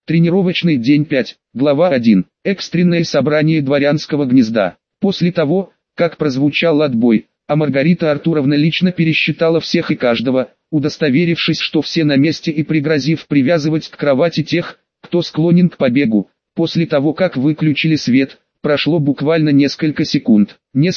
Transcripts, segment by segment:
Тренировочный день 5, глава 1. Экстренное собрание дворянского гнезда. После того, как прозвучал отбой, а Маргарита Артуровна лично пересчитала всех и каждого, удостоверившись, что все на месте и пригрозив привязывать к кровати тех, кто склонен к побегу, после того как выключили свет, прошло буквально несколько секунд,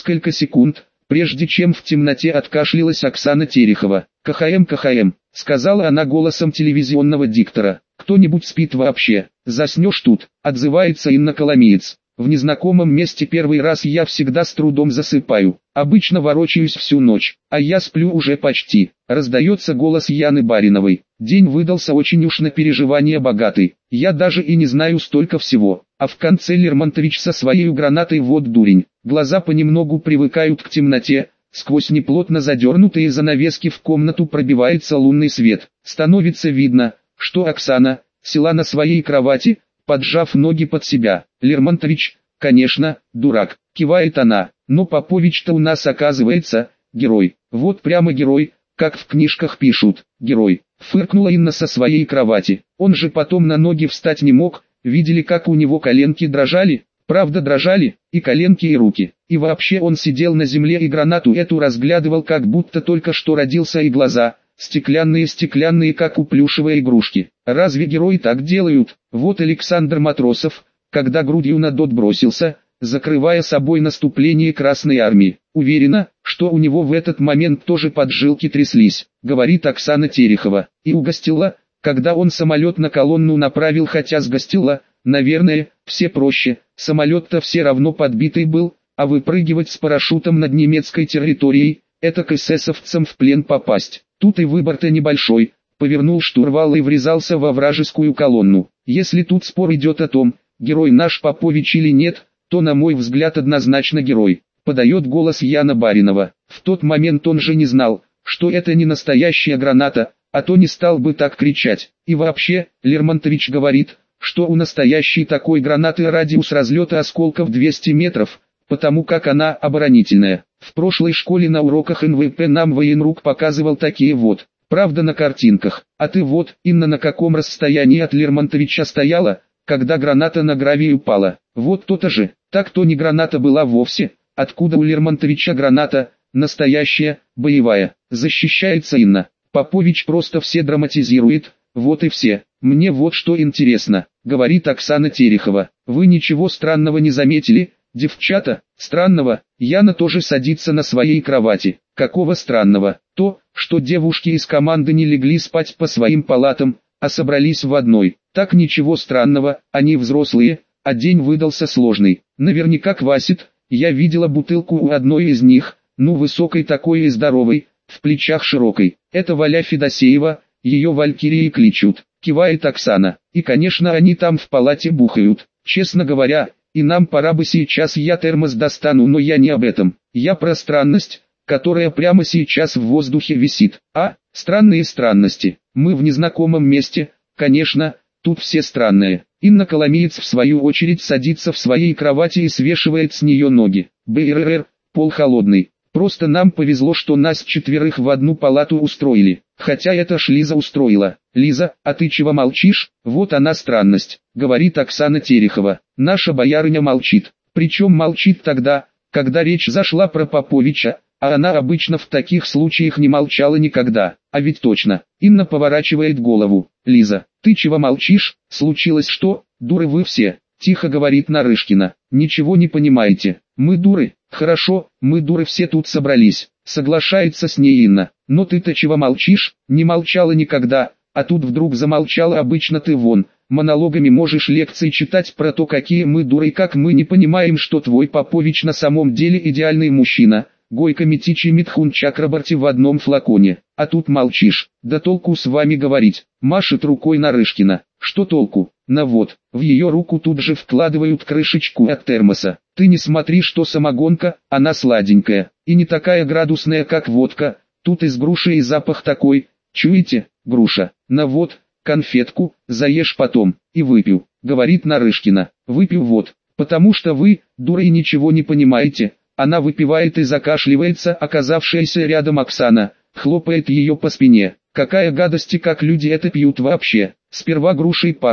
прежде чем в темноте откашлялась Оксана Терехова. «КХМ», — сказала она голосом телевизионного диктора. «Кто-нибудь спит вообще? Заснешь тут», — отзывается Инна Коломиец. «В незнакомом месте первый раз я всегда с трудом засыпаю. Обычно ворочаюсь всю ночь, а я сплю уже почти», — раздается голос Яны Бариновой. «День выдался очень уж на переживания богатый. Я даже и не знаю столько всего. А в конце Лермонтович со своей гранатой вот дурень. Глаза понемногу привыкают к темноте. Сквозь неплотно задернутые занавески в комнату пробивается лунный свет. Становится видно, что Оксана села на своей кровати, поджав ноги под себя. Лермонтович, конечно, дурак», — кивает она, «но Попович-то у нас оказывается герой. Вот прямо герой, как в книжках пишут, герой», — фыркнула Инна со своей кровати. «Он же потом на ноги встать не мог, видели, как у него коленки дрожали?» Правда, дрожали и коленки, и руки. И вообще он сидел на земле и гранату эту разглядывал, как будто только что родился, и глаза стеклянные, как у плюшевой игрушки. Разве герои так делают? Вот Александр Матросов, когда грудью на дот бросился, закрывая собой наступление Красной Армии. Уверена, что у него в этот момент тоже поджилки тряслись, говорит Оксана Терехова. И угостила, когда он самолет на колонну направил, хотя сгостила, наверное, все проще, самолет-то все равно подбитый был, а выпрыгивать с парашютом над немецкой территорией, это к эсэсовцам в плен попасть. Тут и выбор-то небольшой, повернул штурвал и врезался во вражескую колонну. Если тут спор идет о том, герой наш Попович или нет, то на мой взгляд однозначно герой, подает голос Яна Баринова. В тот момент он же не знал, что это не настоящая граната, а то не стал бы так кричать. И вообще, Лермонтович говорит, что у настоящей такой гранаты радиус разлета осколков 200 метров, потому как она оборонительная. В прошлой школе на уроках НВП нам военрук показывал такие вот, правда на картинках. А ты вот, Инна, на каком расстоянии от Лермонтовича стояла, когда граната на гравий упала? Вот то-то же, так-то не граната была вовсе, откуда у Лермонтовича граната, настоящая, боевая, защищается Инна. Попович просто все драматизирует, вот и все. Мне вот что интересно, говорит Оксана Терехова. Вы ничего странного не заметили, девчата? Странного? Яна тоже садится на своей кровати. Какого странного? То, что девушки из команды не легли спать по своим палатам, а собрались в одной. Так ничего странного, они взрослые, а день выдался сложный. Наверняка квасит, я видела бутылку у одной из них, ну высокой такой и здоровой, в плечах широкой. Это Валя Федосеева, ее Валькирией кличут, кивает Оксана. И конечно они там в палате бухают. Честно говоря, и нам пора бы сейчас, я термос достану, но я не об этом. Я про странность, которая прямо сейчас в воздухе висит. А, странные странности. Мы в незнакомом месте, конечно, тут все странные. Инна Коломиец в свою очередь садится в своей кровати и свешивает с нее ноги. БРР, пол холодный. Просто нам повезло, что нас четверых в одну палату устроили. Хотя это ж Лиза устроила. Лиза, а ты чего молчишь? Вот она странность, говорит Оксана Терехова. Наша боярыня молчит. Причем молчит тогда, когда речь зашла про Поповича, а она обычно в таких случаях не молчала никогда. А ведь точно. Инна поворачивает голову. Лиза, ты чего молчишь? Случилось что? Дуры вы все. Тихо говорит Нарышкина. Ничего не понимаете. Мы дуры. Хорошо, мы дуры все тут собрались. Соглашается с ней Инна. Но ты-то чего молчишь? Не молчала никогда, а тут вдруг замолчала. Обычно ты вон, монологами можешь лекции читать про то, какие мы дуры и как мы не понимаем, что твой Попович на самом деле идеальный мужчина. Гойко Митичи Митхун Чакрабарти в одном флаконе. А тут молчишь. Да толку с вами говорить. Машет рукой Нарышкина. Что толку? На вот, в ее руку тут же вкладывают крышечку от термоса. Ты не смотри, что самогонка, она сладенькая. И не такая градусная, как водка. Тут из груши и запах такой. Чуете, груша? На вот, конфетку, заешь потом. И выпью, говорит Нарышкина. Выпью вот, потому что вы, дуры, и ничего не понимаете. Она выпивает и закашливается. Оказавшаяся рядом Оксана хлопает ее по спине. Какая гадость, и как люди это пьют вообще. Сперва грушей пахнет,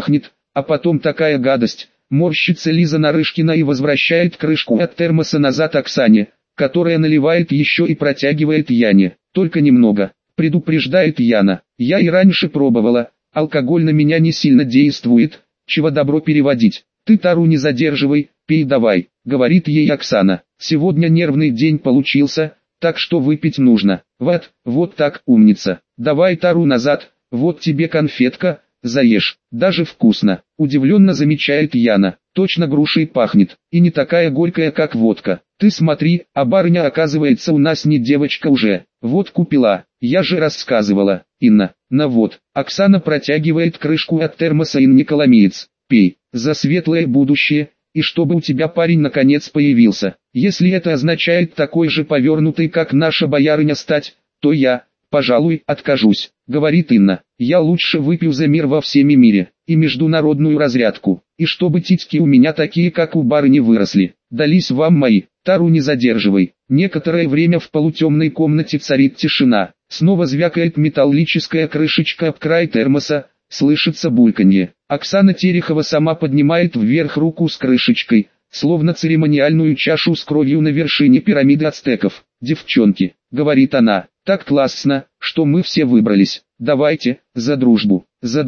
а потом такая гадость. Морщится Лиза Нарышкина и возвращает крышку от термоса назад Оксане, которая наливает еще и протягивает Яне. Только немного, предупреждает Яна. Я и раньше пробовала, алкоголь на меня не сильно действует, чего добро переводить. Ты тару не задерживай, пей давай, говорит ей Оксана. Сегодня нервный день получился, так что выпить нужно. Вот так, умница. Давай тару назад, вот тебе конфетка, заешь, даже вкусно. Удивленно замечает Яна. Точно грушей пахнет, и не такая горькая, как водка. Ты смотри, а барыня оказывается у нас не девочка уже. Водку пила, я же рассказывала. Инна, на вот. Оксана протягивает крышку от термоса Инне Коломеец. Пей, за светлое будущее, и чтобы у тебя парень наконец появился. Если это означает такой же повернутый, как наша боярыня стать, то я, пожалуй, откажусь, говорит Инна. Я лучше выпью за мир во всем мире, и международную разрядку, и чтобы титьки у меня такие, как у барыни, выросли. Дались вам мои, тару не задерживай. Некоторое время в полутемной комнате царит тишина. Снова звякает металлическая крышечка об край термоса, слышится бульканье. Оксана Терехова сама поднимает вверх руку с крышечкой, словно церемониальную чашу с кровью на вершине пирамиды ацтеков. «Девчонки», — говорит она, — «так классно, что мы все выбрались. Давайте, за дружбу,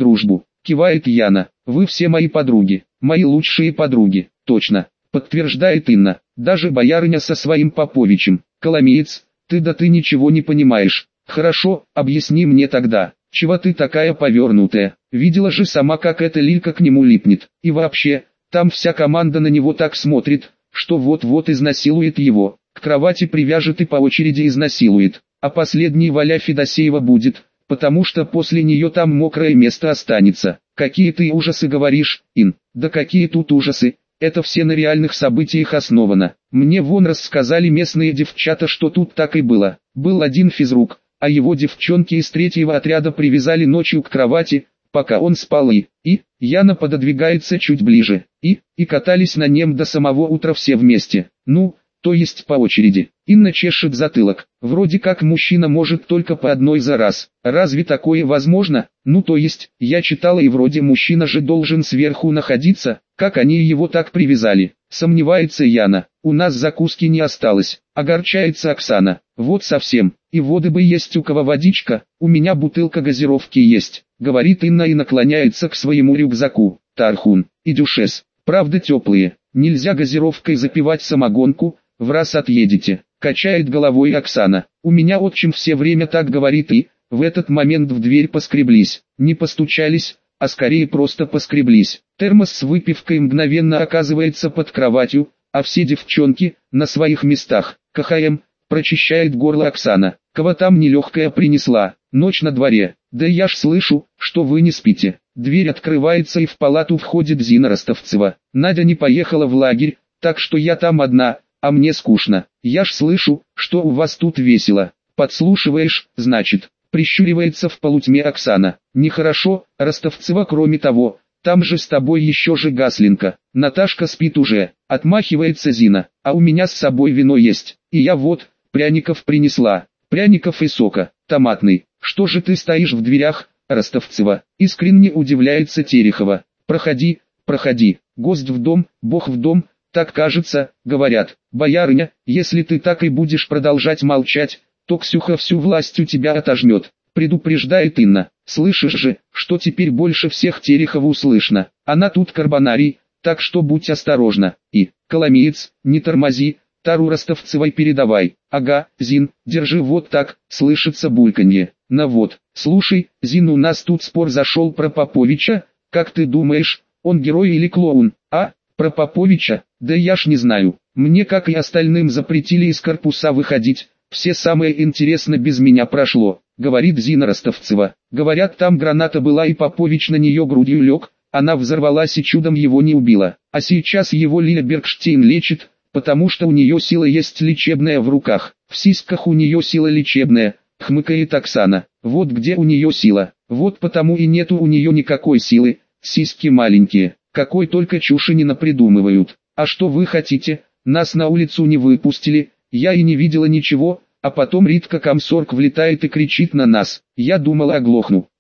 кивает Яна. «Вы все мои подруги, мои лучшие подруги». «Точно», — подтверждает Инна, — «даже боярыня со своим Поповичем». «Коломеец, ты ничего не понимаешь. Хорошо, объясни мне тогда, чего ты такая повернутая? Видела же сама, как эта Лилька к нему липнет. И вообще, там вся команда на него так смотрит, что вот-вот изнасилует его, к кровати привяжет и по очереди изнасилует. А последней Валя Федосеева будет, потому что после нее там мокрое место останется». «Какие ты ужасы говоришь, Ин?» «Да какие тут ужасы, это все на реальных событиях основано. Мне вон рассказали местные девчата, что тут так и было. Был один физрук, а его девчонки из 3-го отряда привязали ночью к кровати, пока он спал и Яна пододвигается чуть ближе, и катались на нем до самого утра все вместе. Ну, то есть по очереди. Инна чешет затылок. Вроде как мужчина может только по одной за раз. Разве такое возможно? Ну то есть, я читала, и вроде мужчина же должен сверху находиться, как они его так привязали. Сомневается Яна. У нас закуски не осталось. Огорчается Оксана. Вот совсем. И воды бы есть у кого водичка, у меня бутылка газировки есть, говорит Инна и наклоняется к своему рюкзаку. Тархун и дюшес, правда теплые, нельзя газировкой запивать самогонку, в раз отъедете. Качает головой Оксана. У меня отчим все время так говорит, и в этот момент в дверь поскреблись. Не постучались, а скорее просто поскреблись. Термос с выпивкой мгновенно оказывается под кроватью, а все девчонки на своих местах. КХМ, прочищает горло Оксана. Кого там нелегкая принесла? Ночь на дворе. Да я ж слышу, что вы не спите. Дверь открывается и в палату входит Зина Ростовцева. Надя не поехала в лагерь, так что я там одна, а мне скучно. Я ж слышу, что у вас тут весело. Подслушиваешь, значит. Прищуривается в полутьме Оксана. Нехорошо, Ростовцева, кроме того, там же с тобой еще же Гаслинка. Наташка спит уже. Отмахивается Зина. А у меня с собой вино есть. И я вот, пряников принесла. Пряников и сока, томатный. Что же ты стоишь в дверях, Ростовцева? Искренне удивляется Терехова. Проходи, проходи. Гость в дом, Бог в дом, так кажется, говорят. Боярыня, если ты так и будешь продолжать молчать, то Ксюха всю власть у тебя отожмет. Предупреждает Инна. Слышишь же, что теперь больше всех Терехову слышно. Она тут карбонарий, так что будь осторожна. И, Коломеец, не тормози, тару Ростовцевой передавай. Ага, Зин, держи вот так, слышится бульканье. На вот, слушай, Зин, у нас тут спор зашел про Поповича, как ты думаешь, он герой или клоун? А, про Поповича, да я ж не знаю. Мне, как и остальным, запретили из корпуса выходить, все самое интересное без меня прошло, говорит Зина Ростовцева. Говорят, там граната была и Попович на нее грудью лег, она взорвалась и чудом его не убила. А сейчас его Лиля Бергштейн лечит, потому что у нее сила есть лечебная в руках. В сиськах у нее сила лечебная, хмыкает Оксана. Вот где у нее сила, вот потому и нету у нее никакой силы, сиськи маленькие, какой только чуши не напридумывают. А что вы хотите, нас на улицу не выпустили, я и не видела ничего, а потом Ритка Комсорг влетает и кричит на нас. Я думала, оглохну.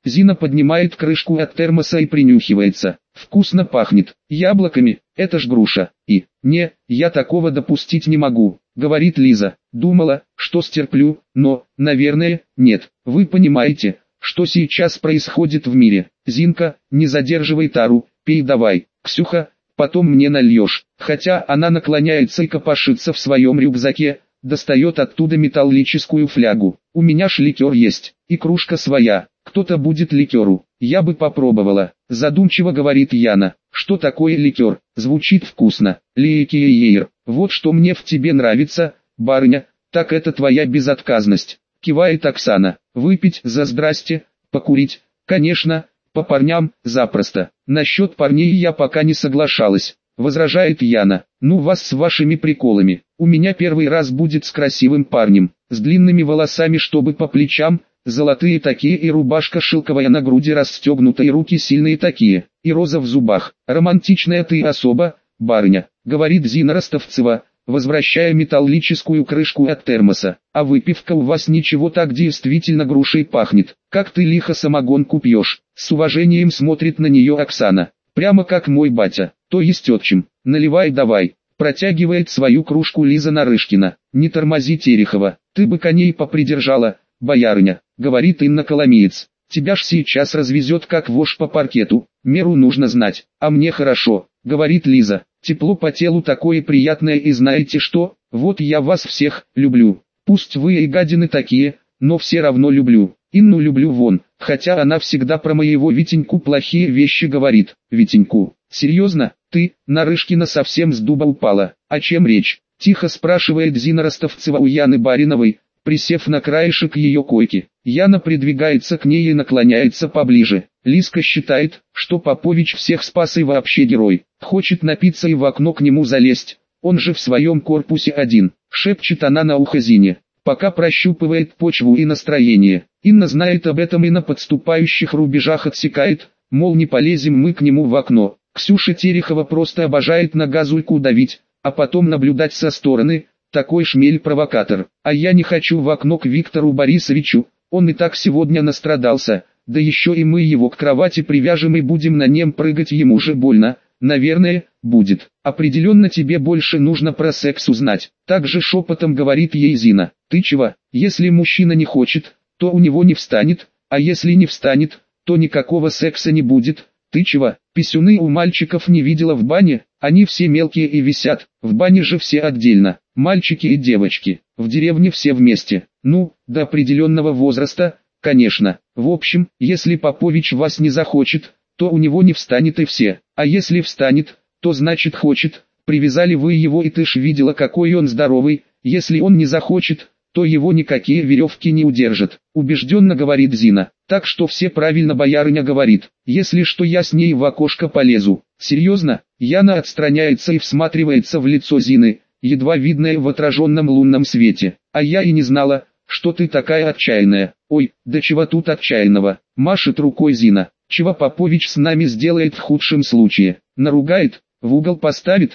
Зина поднимает крышку от термоса и принюхивается. Вкусно пахнет. Яблоками, это ж груша. И, не, я такого допустить не могу, говорит Лиза. Думала, что стерплю, но, наверное, нет. Вы понимаете, что сейчас происходит в мире. Зинка, не задерживай тару, пей давай. Ксюха, потом мне нальешь. Хотя она наклоняется и копошится в своем рюкзаке, достает оттуда металлическую флягу. У меня ж ликер есть, и кружка своя. Кто-то будет ликеру. Я бы попробовала. Задумчиво говорит Яна. Что такое ликер? Звучит вкусно. Ликер. Вот что мне в тебе нравится, барыня, так это твоя безотказность. Кивает Оксана. Выпить за здрасте, покурить, конечно, по парням, запросто. Насчет парней я пока не соглашалась, возражает Яна. Ну вас с вашими приколами. У меня первый раз будет с красивым парнем, с длинными волосами чтобы по плечам, золотые такие и рубашка шелковая на груди расстегнута и руки сильные такие, и роза в зубах. Романтичная ты особа, барыня, говорит Зина Ростовцева, возвращая металлическую крышку от термоса. А выпивка у вас ничего так действительно грушей пахнет. Как ты лихо самогонку пьешь. С уважением смотрит на нее Оксана. Прямо как мой батя, то есть отчим. Наливай давай. Протягивает свою кружку Лиза Нарышкина. Не тормози Терехова, ты бы коней попридержала, боярыня, говорит Инна Коломиец. Тебя ж сейчас развезет как вошь по паркету, меру нужно знать. А мне хорошо, говорит Лиза. Тепло по телу такое приятное, и знаете что, вот я вас всех люблю. Пусть вы и гадины такие, но все равно люблю. Инну люблю вон, хотя она всегда про моего Витеньку плохие вещи говорит. Витеньку, серьезно, ты, Нарышкина, совсем с дуба упала? О чем речь? Тихо спрашивает Зина Ростовцева у Яны Бариновой, присев на краешек ее койки. Яна придвигается к ней и наклоняется поближе. Лизка считает, что Попович всех спас и вообще герой. Хочет напиться и в окно к нему залезть. Он же в своем корпусе один. Шепчет она на ухо Зине. Пока прощупывает почву и настроение. Инна знает об этом и на подступающих рубежах отсекает, мол, не полезем мы к нему в окно. Ксюша Терехова просто обожает на газульку давить, а потом наблюдать со стороны. Такой шмель-провокатор. А я не хочу в окно к Виктору Борисовичу, он и так сегодня настрадался, да еще и мы его к кровати привяжем и будем на нем прыгать, ему же больно, наверное, будет. Определенно тебе больше нужно про секс узнать. Также шепотом говорит ей Зина. Ты чего, если мужчина не хочет, то у него не встанет, а если не встанет, то никакого секса не будет. Ты чего, писюны у мальчиков не видела в бане? Они все мелкие и висят, в бане же все отдельно, мальчики и девочки, в деревне все вместе. Ну, до определенного возраста, конечно. В общем, если Попович вас не захочет, то у него не встанет и все. А если встанет, то значит хочет. Привязали вы его и ты ж видела, какой он здоровый. Если он не захочет, то его никакие веревки не удержат, убежденно говорит Зина. Так что все правильно боярыня говорит. Если что, я с ней в окошко полезу. Серьезно? Яна отстраняется и всматривается в лицо Зины, едва видное в отраженном лунном свете. А я и не знала, что ты такая отчаянная. Ой, да чего тут отчаянного? Машет рукой Зина. Чего Попович с нами сделает в худшем случае? Наругает? В угол поставит?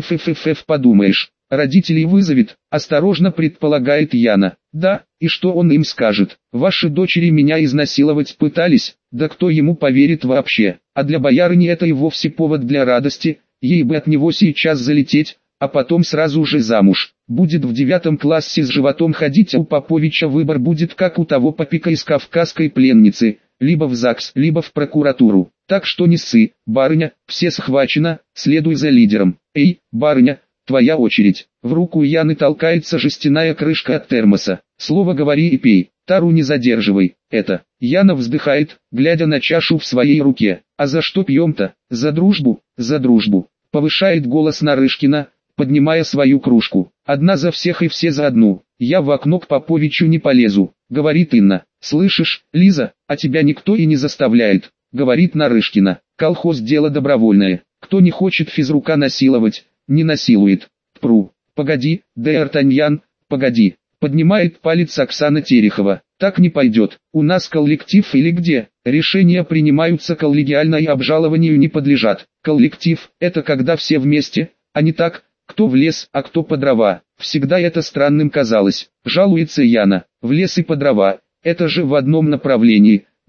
Пф, подумаешь. Родителей вызовет, осторожно предполагает Яна. Да, и что он им скажет? Ваши дочери меня изнасиловать пытались, да кто ему поверит вообще? А для боярыни это и вовсе повод для радости, ей бы от него сейчас залететь, а потом сразу же замуж. Будет в 9 классе с животом ходить, а у Поповича выбор будет как у того попика из кавказской пленницы, либо в ЗАГС, либо в прокуратуру. Так что не ссы, барыня, все схвачено, следуй за лидером. Эй, барыня, твоя очередь. В руку Яны толкается жестяная крышка от термоса. Слово говори и пей, тару не задерживай. Это. Яна вздыхает, глядя на чашу в своей руке. А за что пьем-то? За дружбу, за дружбу. Повышает голос Нарышкина, поднимая свою кружку. Одна за всех и все за одну. Я в окно к Поповичу не полезу, говорит Инна. Слышишь, Лиза, а тебя никто и не заставляет, говорит Нарышкина. Колхоз дело добровольное. Кто не хочет физрука насиловать, не насилует. Тпру. Погоди, Д'Артаньян, погоди. Поднимает палец Оксана Терехова. Так не пойдет. У нас коллектив или где? Решения принимаются коллегиально и обжалованию не подлежат. Коллектив – это когда все вместе, а не так, кто в лес, а кто по дрова. Всегда это странным казалось. Жалуется Яна. В лес и по дрова. Это же в одном направлении.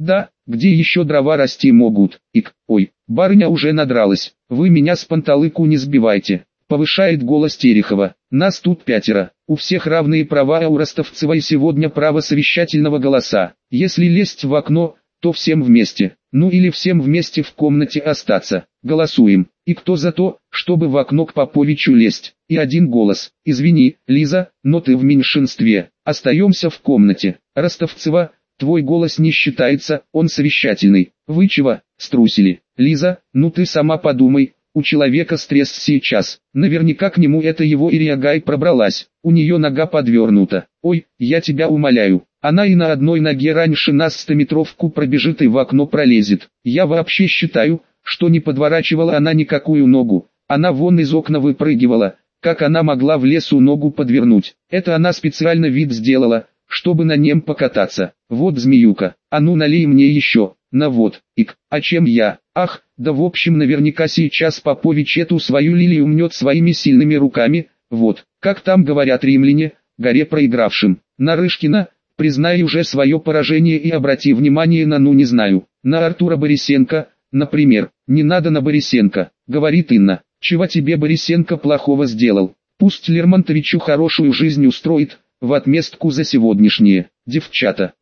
Да, где еще дрова расти могут? Ой, барыня уже надралась. Вы меня с панталыку не сбивайте. Повышает голос Терехова. Нас тут 5. У всех равные права, а у Ростовцевой сегодня право совещательного голоса. Если лезть в окно, то всем вместе. Ну или всем вместе в комнате остаться. Голосуем. И кто за то, чтобы в окно к Поповичу лезть? И один голос. Извини, Лиза, но ты в меньшинстве. Остаемся в комнате. Ростовцева, твой голос не считается, он совещательный. Вы чего, струсили? Лиза, ну ты сама подумай. У человека стресс сейчас. Наверняка к нему это его Ириагай пробралась. У нее нога подвернута. Ой, я тебя умоляю. Она и на одной ноге раньше нас 100-метровку пробежит и в окно пролезет. Я вообще считаю, что не подворачивала она никакую ногу. Она вон из окна выпрыгивала. Как она могла в лесу ногу подвернуть? Это она специально вид сделала, чтобы на нем покататься. Вот змеюка. А ну налей мне еще. На вот. А чем я? Ах, да в общем наверняка сейчас Попович эту свою лилию мнет своими сильными руками. Вот, как там говорят римляне, горе проигравшим. Нарышкина, признай уже свое поражение и обрати внимание на не знаю, на Артура Борисенко, например. Не надо на Борисенко, говорит Инна. Чего тебе Борисенко плохого сделал? Пусть Лермонтовичу хорошую жизнь устроит, в отместку за сегодняшнее. Девчата,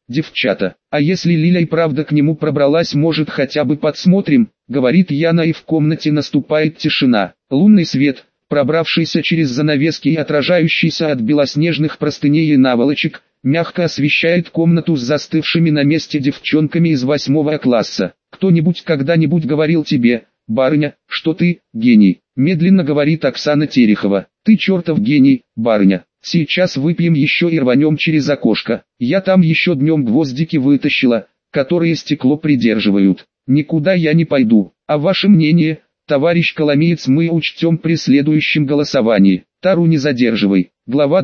а если Лиля и правда к нему пробралась, может хотя бы подсмотрим, говорит Яна, и в комнате наступает тишина. Лунный свет, пробравшийся через занавески и отражающийся от белоснежных простыней и наволочек, мягко освещает комнату с застывшими на месте девчонками из 8 класса. Кто-нибудь когда-нибудь говорил тебе, барыня, что ты, гений? Медленно говорит Оксана Терехова. Ты чертов гений, барыня. Сейчас выпьем еще и рванем через окошко. Я там еще днем гвоздики вытащила, которые стекло придерживают. Никуда я не пойду. А ваше мнение, товарищ Коломеец, мы учтем при следующем голосовании. Тару не задерживай. Глава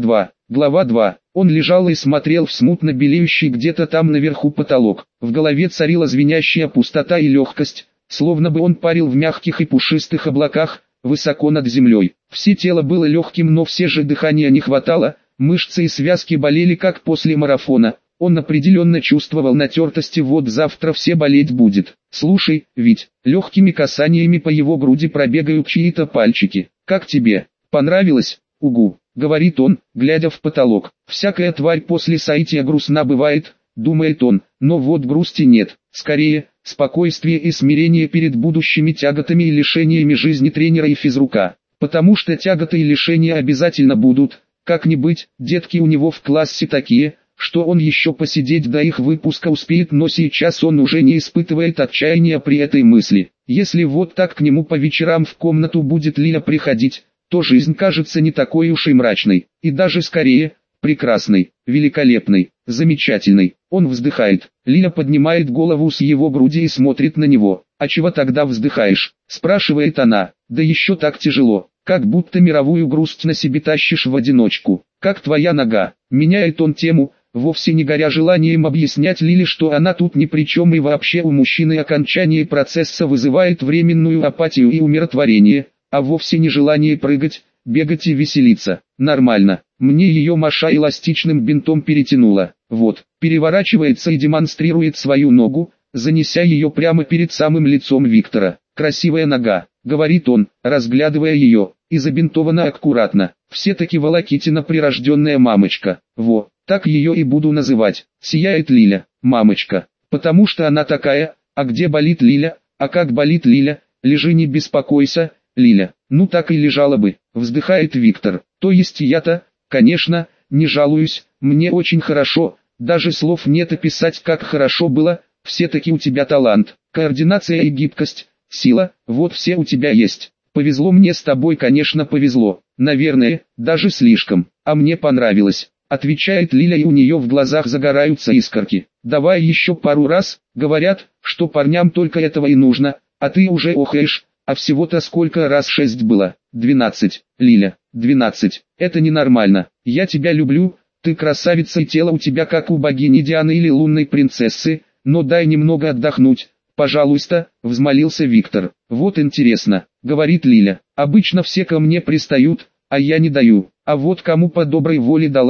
2. Он лежал и смотрел в смутно белеющий где-то там наверху потолок. В голове царила звенящая пустота и легкость, словно бы он парил в мягких и пушистых облаках, высоко над землей. Все тело было легким, но все же дыхания не хватало, мышцы и связки болели как после марафона. Он определенно чувствовал натертости, вот завтра все болеть будет. Слушай, ведь легкими касаниями по его груди пробегают чьи-то пальчики. Как тебе? Понравилось? Угу, говорит он, глядя в потолок. Всякая тварь после соития грустна бывает, думает он, но вот грусти нет. Скорее, спокойствие и смирение перед будущими тяготами и лишениями жизни тренера и физрука. Потому что тяготы и лишения обязательно будут, как ни быть, детки у него в классе такие, что он еще посидеть до их выпуска успеет, но сейчас он уже не испытывает отчаяния при этой мысли. Если вот так к нему по вечерам в комнату будет Лиля приходить, то жизнь кажется не такой уж и мрачной, и даже скорее, прекрасной, великолепной, замечательной. Он вздыхает. Лиля поднимает голову с его груди и смотрит на него. «А чего тогда вздыхаешь?» – спрашивает она. «Да еще так тяжело, как будто мировую грусть на себе тащишь в одиночку. Как твоя нога?» Меняет он тему, вовсе не горя желанием объяснять Лиле, что она тут ни при чем и вообще у мужчины окончание процесса вызывает временную апатию и умиротворение, а вовсе не желание прыгать, бегать и веселиться. Нормально. Мне ее Маша эластичным бинтом перетянула. Вот, переворачивается и демонстрирует свою ногу, занеся ее прямо перед самым лицом Виктора. «Красивая нога», — говорит он, разглядывая ее, и забинтована аккуратно. «Все-таки Волокитина прирожденная мамочка. Во, так ее и буду называть», — сияет Лиля. «Мамочка, потому что она такая, а где болит Лиля, а как болит Лиля, лежи не беспокойся, Лиля». «Ну так и лежала бы», — вздыхает Виктор. «То есть я-то, конечно, не жалуюсь, мне очень хорошо, даже слов нет описать, как хорошо было, все-таки у тебя талант, координация и гибкость, сила, вот все у тебя есть. Повезло мне с тобой, конечно повезло, наверное, даже слишком, а мне понравилось», отвечает Лиля, и у нее в глазах загораются искорки. «Давай еще пару раз», говорят, что парням только этого и нужно, а ты уже охаешь. А всего-то сколько раз 6 было? 12. Лиля, 12. Это ненормально. Я тебя люблю, ты красавица и тело у тебя как у богини Дианы или лунной принцессы, но дай немного отдохнуть, пожалуйста, взмолился Виктор. Вот интересно, говорит Лиля, обычно все ко мне пристают, а я не даю, а вот кому по доброй воле дала,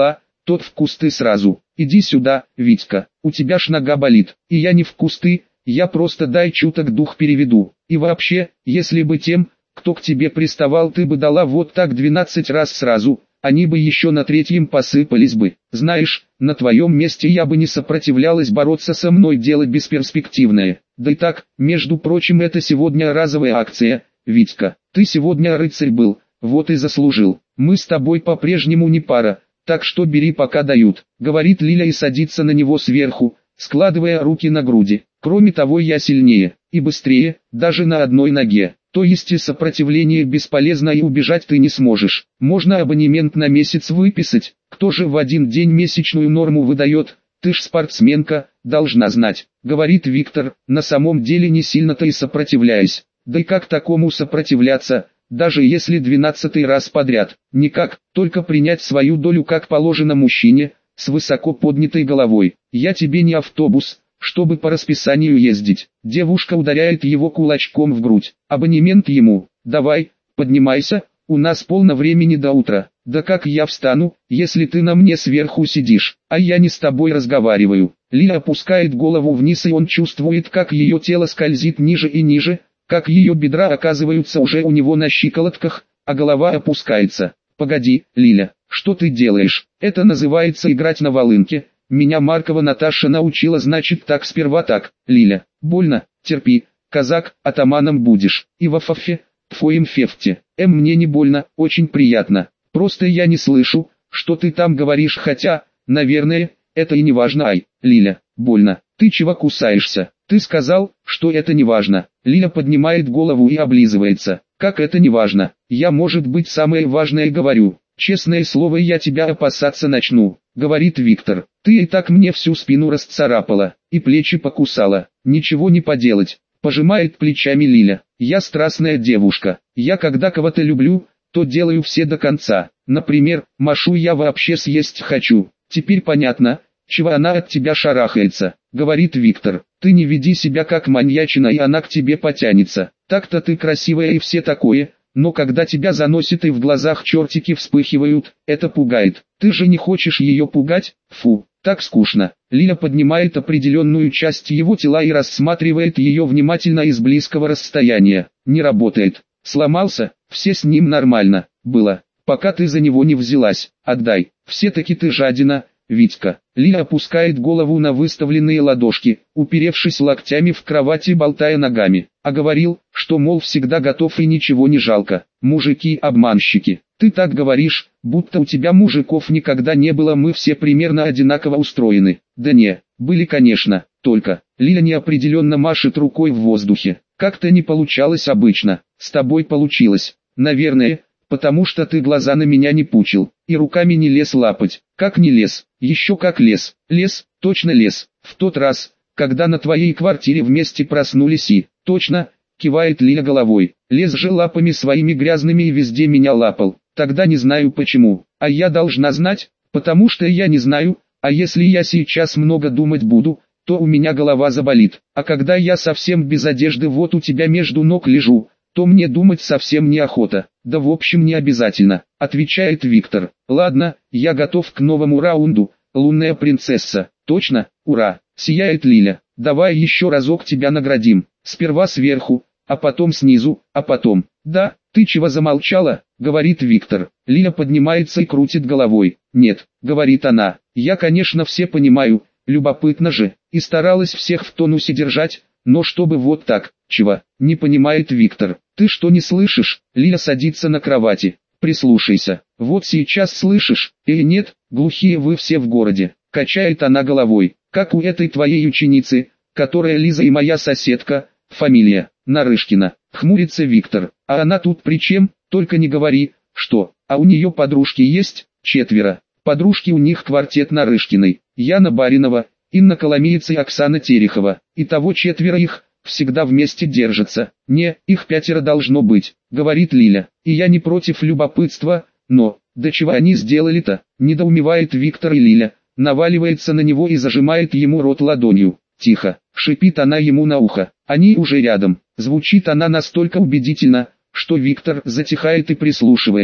тот в кусты сразу. Иди сюда, Витька, у тебя ж нога болит. И я не в кусты, я просто дай чуток дух переведу. И вообще, если бы тем, кто к тебе приставал, ты бы дала вот так 12 раз сразу, они бы еще на третьем посыпались бы. Знаешь, на твоем месте я бы не сопротивлялась, бороться со мной дело бесперспективное. Да и так, между прочим, это сегодня разовая акция, Витька. Ты сегодня рыцарь был, вот и заслужил. Мы с тобой по-прежнему не пара, так что бери пока дают, говорит Лиля и садится на него сверху, складывая руки на груди. Кроме того, я сильнее и быстрее, даже на одной ноге. То есть и сопротивление бесполезно, и убежать ты не сможешь. Можно абонемент на месяц выписать. Кто же в один день месячную норму выдает? Ты ж спортсменка, должна знать, говорит Виктор, на самом деле не сильно-то и сопротивляясь. Да и как такому сопротивляться, даже если 12-й раз подряд? Никак, только принять свою долю как положено мужчине, с высоко поднятой головой. Я тебе не автобус, чтобы по расписанию ездить. Девушка ударяет его кулачком в грудь. Абонемент ему. Давай, поднимайся, у нас полно времени до утра. Да как я встану, если ты на мне сверху сидишь, а я не с тобой разговариваю. Лиля опускает голову вниз, и он чувствует, как ее тело скользит ниже и ниже, как ее бедра оказываются уже у него на щиколотках, а голова опускается. Погоди, Лиля, что ты делаешь? Это называется играть на волынке. Меня Маркова Наташа научила, значит так, сперва так. Лиля, больно, терпи, казак, атаманом будешь. И в афафе, твоим фефте. Мне не больно, очень приятно. Просто я не слышу, что ты там говоришь, хотя, наверное, это и не важно. Ай, Лиля, больно. Ты чего кусаешься? Ты сказал, что это не важно. Лиля поднимает голову и облизывается. Как это не важно? Я, может быть, самое важное говорю. Честное слово, я тебя опасаться начну, говорит Виктор. Ты и так мне всю спину расцарапала, и плечи покусала. Ничего не поделать, пожимает плечами Лиля. Я страстная девушка. Я когда кого-то люблю, то делаю все до конца. Например, Машу я вообще съесть хочу. Теперь понятно, чего она от тебя шарахается, говорит Виктор. Ты не веди себя как маньячина, и она к тебе потянется. Так-то ты красивая и все такое. Но когда тебя заносит и в глазах чертики вспыхивают, это пугает. Ты же не хочешь ее пугать? Фу, так скучно. Лиля поднимает определенную часть его тела и рассматривает ее внимательно из близкого расстояния. Не работает. Сломался, все с ним нормально было, пока ты за него не взялась. Отдай, все-таки ты жадина, Витька. Лиля опускает голову на выставленные ладошки, уперевшись локтями в кровати, болтая ногами. А говорил, что мол всегда готов и ничего не жалко. Мужики обманщики. Ты так говоришь, будто у тебя мужиков никогда не было, мы все примерно одинаково устроены. Да не, были конечно, только. Лиля неопределенно машет рукой в воздухе. Как-то не получалось обычно, с тобой получилось. Наверное, потому что ты глаза на меня не пучил, и руками не лез лапать. Как не лез? Еще как лез. Лез, точно лез. В тот раз, когда на твоей квартире вместе проснулись и... Точно, кивает Лиля головой. Лез же лапами своими грязными и везде меня лапал. Тогда не знаю почему. А я должна знать, потому что я не знаю. А если я сейчас много думать буду, то у меня голова заболит. А когда я совсем без одежды вот у тебя между ног лежу, то мне думать совсем неохота. Да в общем не обязательно, отвечает Виктор. Ладно, я готов к новому раунду, лунная принцесса. Точно, ура, сияет Лиля. Давай еще разок тебя наградим. Сперва сверху, а потом снизу, а потом... Да, ты чего замолчала, говорит Виктор. Лиля поднимается и крутит головой. Нет, говорит она, я конечно все понимаю, любопытно же, и старалась всех в тонусе держать, но чтобы вот так, чего, не понимает Виктор. Ты что, не слышишь? Лиля садится на кровати. Прислушайся, вот сейчас слышишь? Или нет, глухие вы все в городе. Качает она головой, как у этой твоей ученицы, которая Лиза и моя соседка, фамилия, Нарышкина. Хмурится Виктор. А она тут при чем? Только не говори, что, а у нее подружки есть? 4. Подружки у них квартет Нарышкиной. Яна Баринова, Инна Коломеец и Оксана Терехова. Итого 4 их, всегда вместе держатся. Не, их 5 должно быть, говорит Лиля. И я не против любопытства, но, да чего они сделали-то? Недоумевает Виктор, и Лиля наваливается на него и зажимает ему рот ладонью. Тихо, шипит она ему на ухо. Они уже рядом. Звучит она настолько убедительно, что Виктор затихает и прислушивается.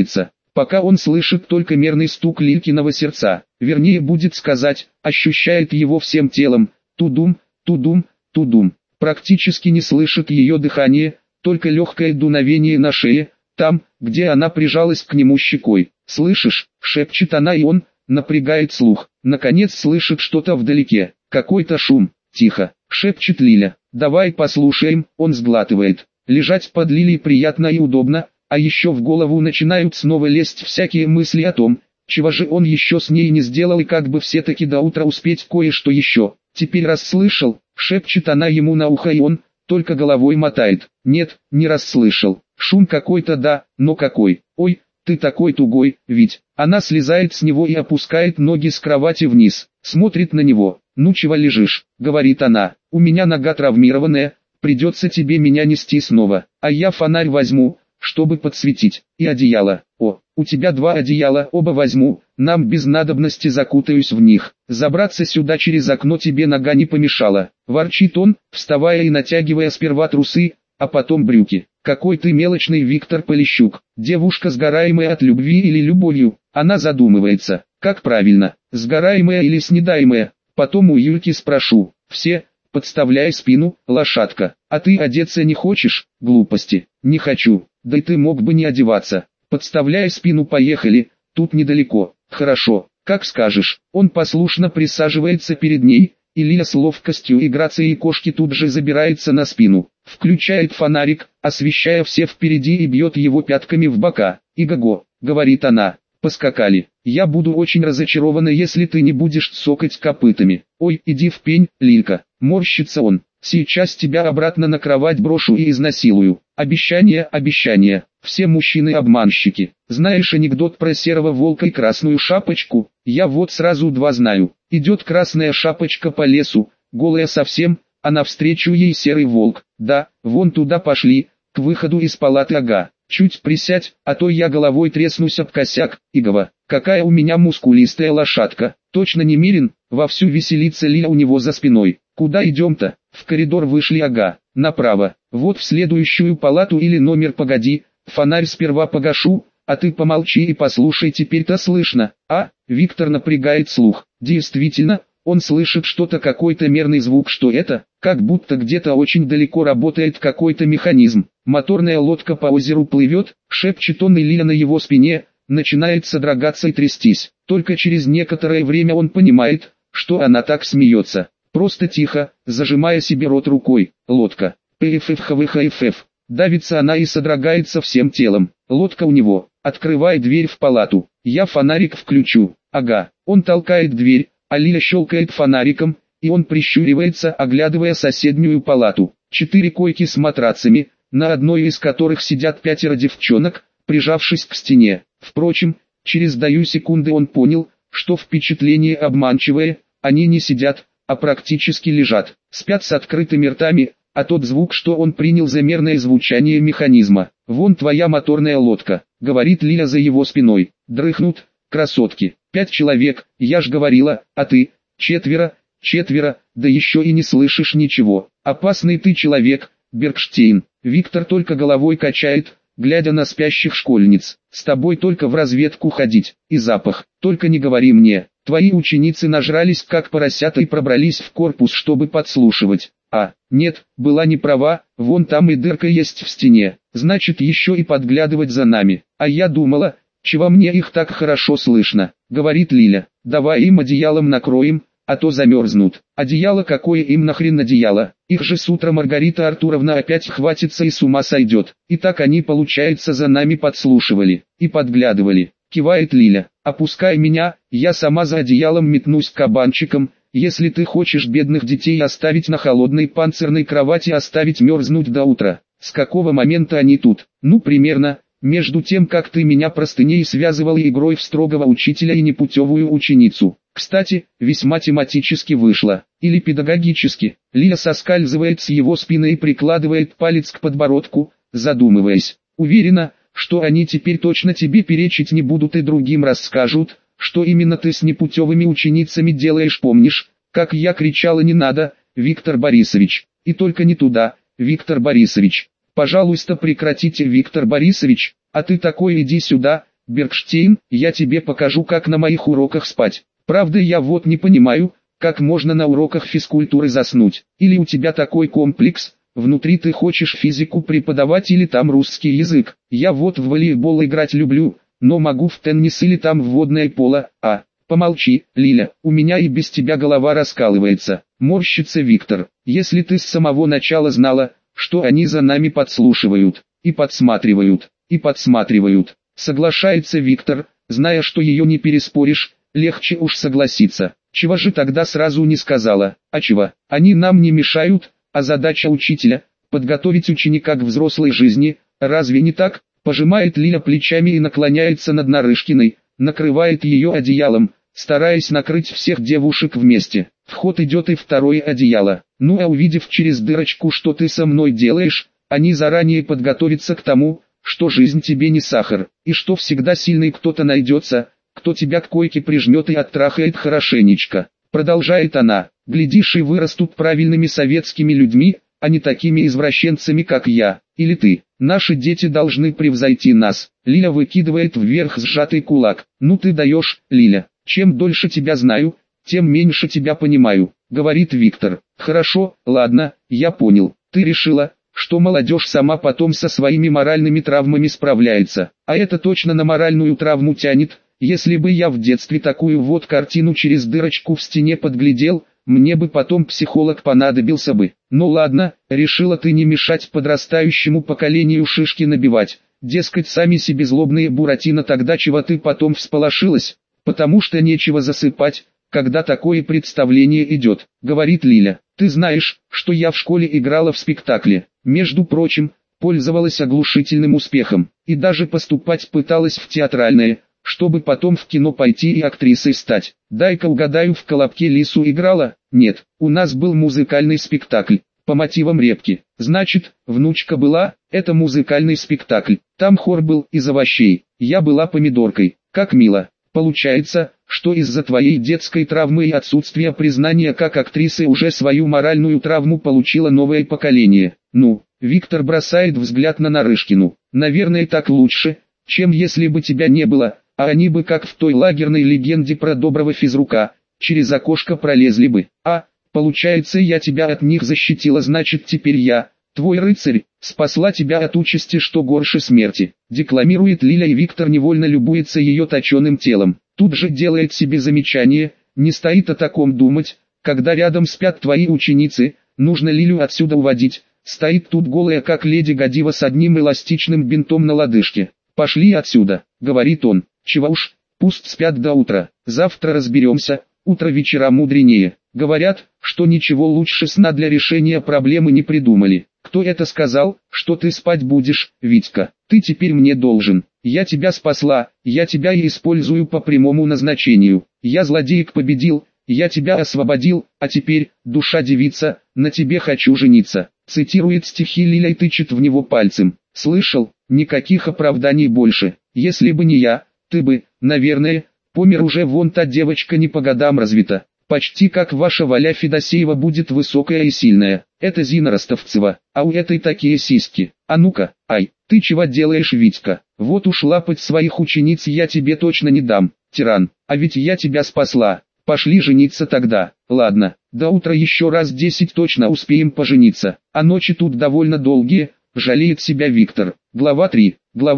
Пока он слышит только мерный стук Лилькиного сердца, вернее будет сказать, ощущает его всем телом, тудум, тудум, тудум, практически не слышит ее дыхание, только легкое дуновение на шее, там, где она прижалась к нему щекой. «Слышишь?» — шепчет она, и он напрягает слух. Наконец слышит что-то вдалеке, какой-то шум. «Тихо!» — шепчет Лиля. «Давай послушаем», — он сглатывает. Лежать под Лилией приятно и удобно, а еще в голову начинают снова лезть всякие мысли о том, чего же он еще с ней не сделал и как бы все-таки до утра успеть кое-что еще. «Теперь расслышал?» — шепчет она ему на ухо, и он только головой мотает. «Нет, не расслышал. Шум какой-то, да, но какой? Ой, ты такой тугой, ведь». Она слезает с него и опускает ноги с кровати вниз, смотрит на него. «Ну чего лежишь?» — говорит она. «У меня нога травмированная, придется тебе меня нести снова, а я фонарь возьму, чтобы подсветить, и одеяло. О, у тебя 2 одеяла, оба возьму, нам без надобности закутаюсь в них. Забраться сюда через окно тебе нога не помешала». Ворчит он, вставая и натягивая сперва трусы, а потом брюки. «Какой ты мелочный, Виктор Полищук, девушка сгораемая от любви или любовью?» Она задумывается, как правильно, сгораемая или снедаемая. Потом у Юльки спрошу. «Все, подставляй спину, лошадка. А ты одеться не хочешь?» «Глупости, не хочу. Да и ты мог бы не одеваться. Подставляй спину, поехали, тут недалеко». «Хорошо, как скажешь». Он послушно присаживается перед ней, и Лиля с ловкостью и грацией кошки тут же забирается на спину, включает фонарик, освещая все впереди, и бьет его пятками в бока. «Иго-го», — говорит она, — «поскакали. Я буду очень разочарована, если ты не будешь цокать копытами». «Ой, иди в пень, Лилька», — морщится он. «Сейчас тебя обратно на кровать брошу и изнасилую». Обещание, обещание. Все мужчины обманщики. Знаешь анекдот про серого волка и красную шапочку? Я вот сразу 2 знаю. Идет красная шапочка по лесу, голая совсем, а навстречу ей серый волк. Да, вон туда пошли, к выходу из палаты. Ага. Чуть присядь, а то я головой треснусь об косяк. Игова, какая у меня мускулистая лошадка. Точно не Мирин? Вовсю веселится Лиля у него за спиной. Куда идем-то? В коридор вышли. Ага. Направо. Вот в следующую палату или номер. Погоди, фонарь сперва погашу, а ты помолчи и послушай, теперь-то слышно. Виктор напрягает слух. Действительно, он слышит что-то, какой-то мерный звук. Что это? Как будто где-то очень далеко работает какой-то механизм. Моторная лодка по озеру плывет, шепчет он, и Лиля на его спине начинает содрогаться и трястись. Только через некоторое время он понимает, что она так смеется. Просто тихо, зажимая себе рот рукой. Лодка. ПФФХВХФ. Давится она и содрогается всем телом. Лодка у него. Открывай дверь в палату. Я фонарик включу. Ага. Он толкает дверь, а Лиля щелкает фонариком, и он прищуривается, оглядывая соседнюю палату. 4 койки с матрацами, на одной из которых сидят 5 девчонок, прижавшись к стене. Впрочем, через даю секунды он понял, что впечатление обманчивое, они не сидят, а практически лежат, спят с открытыми ртами, а тот звук, что он принял за мерное звучание механизма. «Вон твоя моторная лодка», — говорит Лиля за его спиной. «Дрыхнут, красотки. 5 человек, я ж говорила, а ты, 4, да еще и не слышишь ничего. Опасный ты человек, Бергштейн». Виктор только головой качает, глядя на спящих школьниц. «С тобой только в разведку ходить, и запах, только не говори мне. Твои ученицы нажрались как поросята и пробрались в корпус, чтобы подслушивать». Нет, была не права, вон там и дырка есть в стене, значит еще и подглядывать за нами. А я думала, чего мне их так хорошо слышно, говорит Лиля. Давай им одеялом накроем, а то замерзнут. Одеяло, какое им нахрен одеяло? Их же с утра Маргарита Артуровна опять хватится и с ума сойдет. И так они, получается, за нами подслушивали и подглядывали. Кивает Лиля. Опускай меня, я сама за одеялом метнусь к кабанчикам. Если ты хочешь бедных детей оставить на холодной панцирной кровати, оставить мерзнуть до утра. С какого момента они тут? Ну примерно, между тем как ты меня простыней связывал и игрой в строгого учителя и непутевую ученицу. Кстати, весьма тематически вышло. Или педагогически. Лиля соскальзывает с его спины и прикладывает палец к подбородку, задумываясь. Уверена, что они теперь точно тебе перечить не будут и другим расскажут, что именно ты с непутевыми ученицами делаешь. Помнишь, как я кричала: не надо, Виктор Борисович, и только не туда, Виктор Борисович. Пожалуйста, прекратите, Виктор Борисович, а ты такой: иди сюда, Бергштейн, я тебе покажу, как на моих уроках спать. Правда, я вот не понимаю, как можно на уроках физкультуры заснуть. Или у тебя такой комплекс, внутри ты хочешь физику преподавать или там русский язык. Я вот в волейбол играть люблю, но могу в теннис или там в водное поло. Помолчи, Лиля, у меня и без тебя голова раскалывается. Морщится Виктор. Если ты с самого начала знала, что они за нами подслушивают, и подсматривают, соглашается Виктор, зная, что ее не переспоришь, легче уж согласиться. Чего же тогда сразу не сказала? А чего? Они нам не мешают, а задача учителя – подготовить ученика к взрослой жизни, разве не так? Пожимает Лиля плечами и наклоняется над Нарышкиной, накрывает ее одеялом, стараясь накрыть всех девушек вместе. В ход идет и второе одеяло. Ну а увидев через дырочку, что ты со мной делаешь, они заранее подготовятся к тому, что жизнь тебе не сахар, и что всегда сильный кто-то найдется, кто тебя к койке прижмет и оттрахает хорошенечко. Продолжает она, глядишь и вырастут правильными советскими людьми, а не такими извращенцами, как я, или ты. Наши дети должны превзойти нас. Лиля выкидывает вверх сжатый кулак. Ну ты даешь, Лиля. Чем дольше тебя знаю, тем меньше тебя понимаю, говорит Виктор. Хорошо, ладно, я понял. Ты решила, что молодежь сама потом со своими моральными травмами справляется. А это точно на моральную травму тянет. Если бы я в детстве такую вот картину через дырочку в стене подглядел, мне бы потом психолог понадобился бы. Ну ладно, решила ты не мешать подрастающему поколению шишки набивать. Дескать, сами себе злобные Буратино, тогда чего ты потом всполошилась? Потому что нечего засыпать, когда такое представление идет, говорит Лиля. Ты знаешь, что я в школе играла в спектакле. Между прочим, пользовалась оглушительным успехом. И даже поступать пыталась в театральное, чтобы потом в кино пойти и актрисой стать. Дай-ка угадаю, в «Колобке Лису» играла? Нет, у нас был музыкальный спектакль, по мотивам Репки. Значит, внучка была, это музыкальный спектакль. Там хор был из овощей, я была помидоркой. Как мило. Получается, что из-за твоей детской травмы и отсутствия признания как актрисы уже свою моральную травму получило новое поколение. Ну, Виктор бросает взгляд на Нарышкину. Наверное, так лучше, чем если бы тебя не было, а они бы, как в той лагерной легенде про доброго физрука, через окошко пролезли бы. Получается, я тебя от них защитила, значит теперь я, твой рыцарь, спасла тебя от участи, что горше смерти. Декламирует Лиля, и Виктор невольно любуется ее точеным телом. Тут же делает себе замечание, не стоит о таком думать, когда рядом спят твои ученицы, нужно Лилю отсюда уводить. Стоит тут голая, как леди Годива, с одним эластичным бинтом на лодыжке. «Пошли отсюда», — говорит он. «Чего уж, пусть спят до утра, завтра разберемся, утро вечера мудренее». Говорят, что ничего лучше сна для решения проблемы не придумали. Кто это сказал, что ты спать будешь, Витька? Ты теперь мне должен. Я тебя спасла, я тебя и использую по прямому назначению. Я злодеек победил, я тебя освободил, а теперь, душа девица, на тебе хочу жениться. Цитирует стихи Лиля и тычет в него пальцем. Слышал? Никаких оправданий больше. Если бы не я, ты бы, наверное, помер уже. Вон та девочка не по годам развита. Почти как ваша Валя Федосеева будет высокая и сильная. Это Зина Ростовцева, а у этой такие сиськи. А ну-ка, ты чего делаешь, Витька? Вот уж лапать своих учениц я тебе точно не дам, тиран. А ведь я тебя спасла. Пошли жениться тогда. Ладно, до утра еще раз 10 точно успеем пожениться. А ночи тут довольно долгие, жалеет себя Виктор. Глава 3.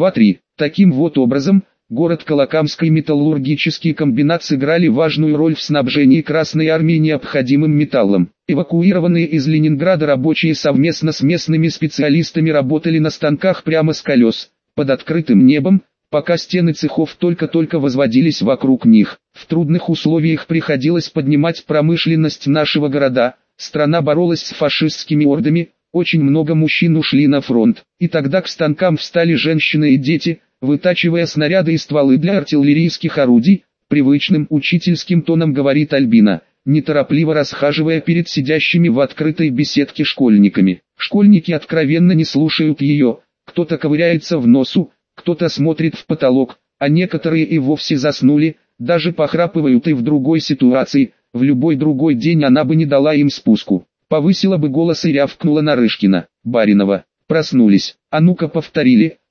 Таким вот образом, город Колокамский металлургический комбинат сыграли важную роль в снабжении Красной Армии необходимым металлом. Эвакуированные из Ленинграда рабочие совместно с местными специалистами работали на станках прямо с колес, под открытым небом, пока стены цехов только-только возводились вокруг них. В трудных условиях приходилось поднимать промышленность нашего города, страна боролась с фашистскими ордами, очень много мужчин ушли на фронт, и тогда к станкам встали женщины и дети, вытачивая снаряды и стволы для артиллерийских орудий. Привычным учительским тоном говорит Альбина, неторопливо расхаживая перед сидящими в открытой беседке школьниками. Школьники откровенно не слушают ее, кто-то ковыряется в носу, кто-то смотрит в потолок, а некоторые и вовсе заснули, даже похрапывают. И в другой ситуации, в любой другой день она бы не дала им спуску. Повысила бы голос и рявкнула Нарышкина. Баринова. Проснулись. А ну-ка повторили,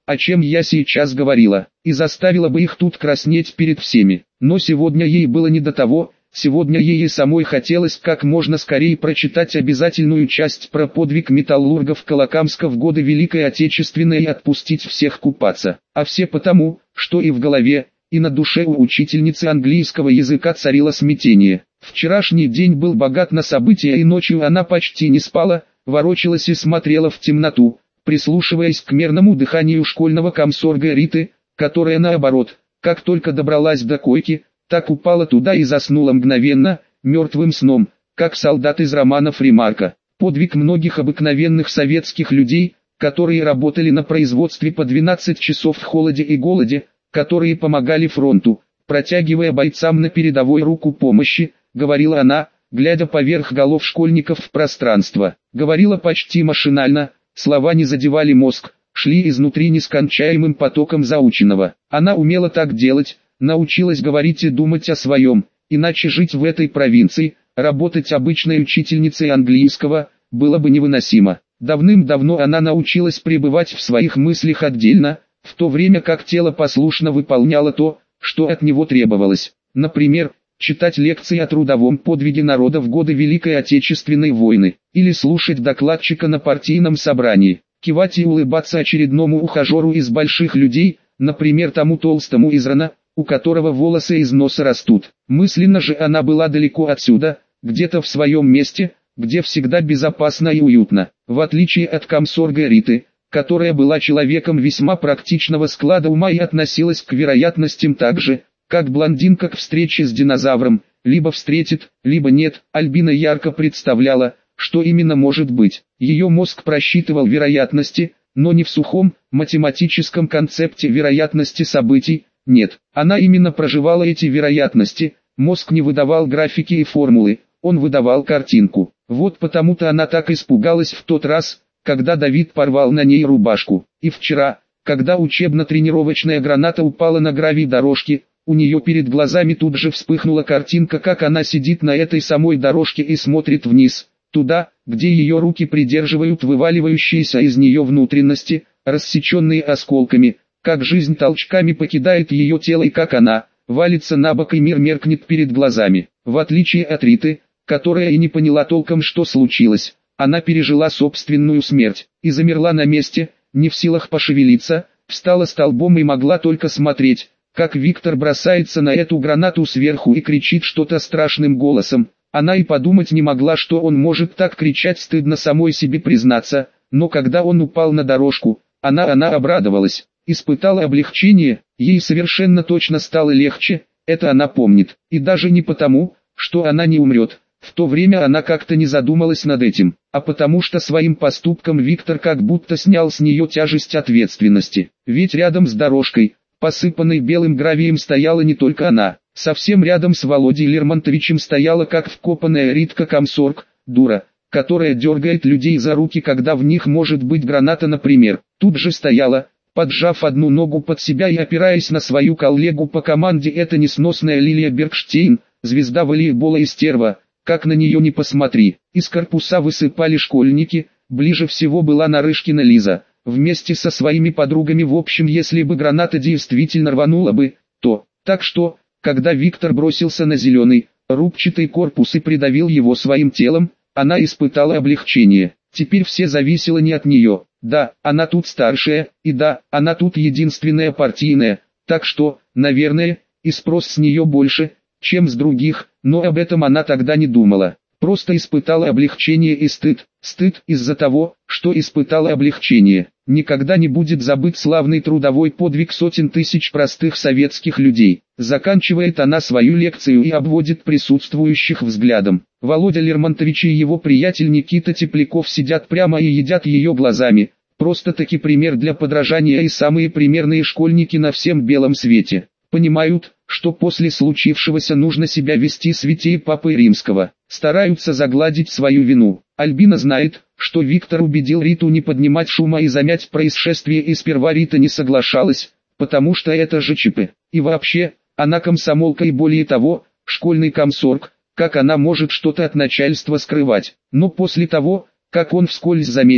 о чем я сейчас говорила, и заставила бы их тут краснеть перед всеми. Но сегодня ей было не до того. Сегодня ей и самой хотелось как можно скорее прочитать обязательную часть про подвиг металлургов Колокамска в годы Великой Отечественной и отпустить всех купаться. А все потому, что и в голове, и на душе у учительницы английского языка царило смятение. Вчерашний день был богат на события, и ночью она почти не спала, ворочалась и смотрела в темноту, прислушиваясь к мерному дыханию школьного комсорга Риты, которая наоборот, как только добралась до койки, так упала туда и заснула мгновенно, мертвым сном, как солдат из романов Ремарка. Подвиг многих обыкновенных советских людей, которые работали на производстве по 12 часов в холоде и голоде, которые помогали фронту, протягивая бойцам на передовой руку помощи, говорила она, глядя поверх голов школьников в пространство. Говорила почти машинально, слова не задевали мозг, шли изнутри нескончаемым потоком заученного. Она умела так делать, научилась говорить и думать о своем, иначе жить в этой провинции, работать обычной учительницей английского, было бы невыносимо. Давным-давно она научилась пребывать в своих мыслях отдельно, в то время как тело послушно выполняло то, что от него требовалось. Например, читать лекции о трудовом подвиге народа в годы Великой Отечественной войны, или слушать докладчика на партийном собрании, кивать и улыбаться очередному ухажеру из больших людей, например тому толстому из Рана, у которого волосы из носа растут. Мысленно же она была далеко отсюда, где-то в своем месте, где всегда безопасно и уютно. В отличие от комсорга Риты, которая была человеком весьма практичного склада ума и относилась к вероятностям так же, как блондинка к встрече с динозавром, либо встретит, либо нет, Альбина ярко представляла, что именно может быть. Ее мозг просчитывал вероятности, но не в сухом, математическом концепте вероятности событий. Нет, она именно проживала эти вероятности, мозг не выдавал графики и формулы, он выдавал картинку. Вот потому-то она так испугалась в тот раз, когда Давид порвал на ней рубашку. И вчера, когда учебно-тренировочная граната упала на гравий дорожки, у нее перед глазами тут же вспыхнула картинка, как она сидит на этой самой дорожке и смотрит вниз, туда, где ее руки придерживают вываливающиеся из нее внутренности, рассеченные осколками, как жизнь толчками покидает ее тело и как она валится на бок и мир меркнет перед глазами. В отличие от Риты, которая и не поняла толком, что случилось, она пережила собственную смерть и замерла на месте, не в силах пошевелиться, встала столбом и могла только смотреть, как Виктор бросается на эту гранату сверху и кричит что-то страшным голосом. Она и подумать не могла, что он может так кричать, стыдно самой себе признаться, но когда он упал на дорожку, она обрадовалась. Испытала облегчение, ей совершенно точно стало легче, это она помнит, и даже не потому, что она не умрет, в то время она как-то не задумалась над этим, а потому что своим поступком Виктор как будто снял с нее тяжесть ответственности, ведь рядом с дорожкой, посыпанной белым гравием, стояла не только она, совсем рядом с Володей Лермонтовичем стояла как вкопанная Ритка комсорг, дура, которая дергает людей за руки, когда в них может быть граната, например, тут же стояла, поджав одну ногу под себя и опираясь на свою коллегу по команде, эта несносная Лилия Бергштейн, звезда волейбола и стерва, как на нее не посмотри. Из корпуса высыпали школьники, ближе всего была Нарышкина Лиза, вместе со своими подругами. В общем, если бы граната действительно рванула бы, то... Так что, когда Виктор бросился на зеленый, рубчатый корпус и придавил его своим телом, она испытала облегчение. Теперь все зависело не от нее. Да, она тут старшая, и да, она тут единственная партийная, так что, наверное, и спрос с нее больше, чем с других, но об этом она тогда не думала. Просто испытала облегчение и стыд. Стыд из-за того, что испытала облегчение. Никогда не будет забыт славный трудовой подвиг сотен тысяч простых советских людей. Заканчивает она свою лекцию и обводит присутствующих взглядом. Володя Лермонтович и его приятель Никита Тепляков сидят прямо и едят ее глазами. Просто-таки пример для подражания, и самые примерные школьники на всем белом свете. Понимают, что после случившегося нужно себя вести святее Папы Римского. Стараются загладить свою вину. Альбина знает, что Виктор убедил Риту не поднимать шума и замять происшествие, и сперва Рита не соглашалась, потому что это же ЧП. И вообще, она комсомолка и более того, школьный комсорг, как она может что-то от начальства скрывать. Но после того, как он вскользь заметил,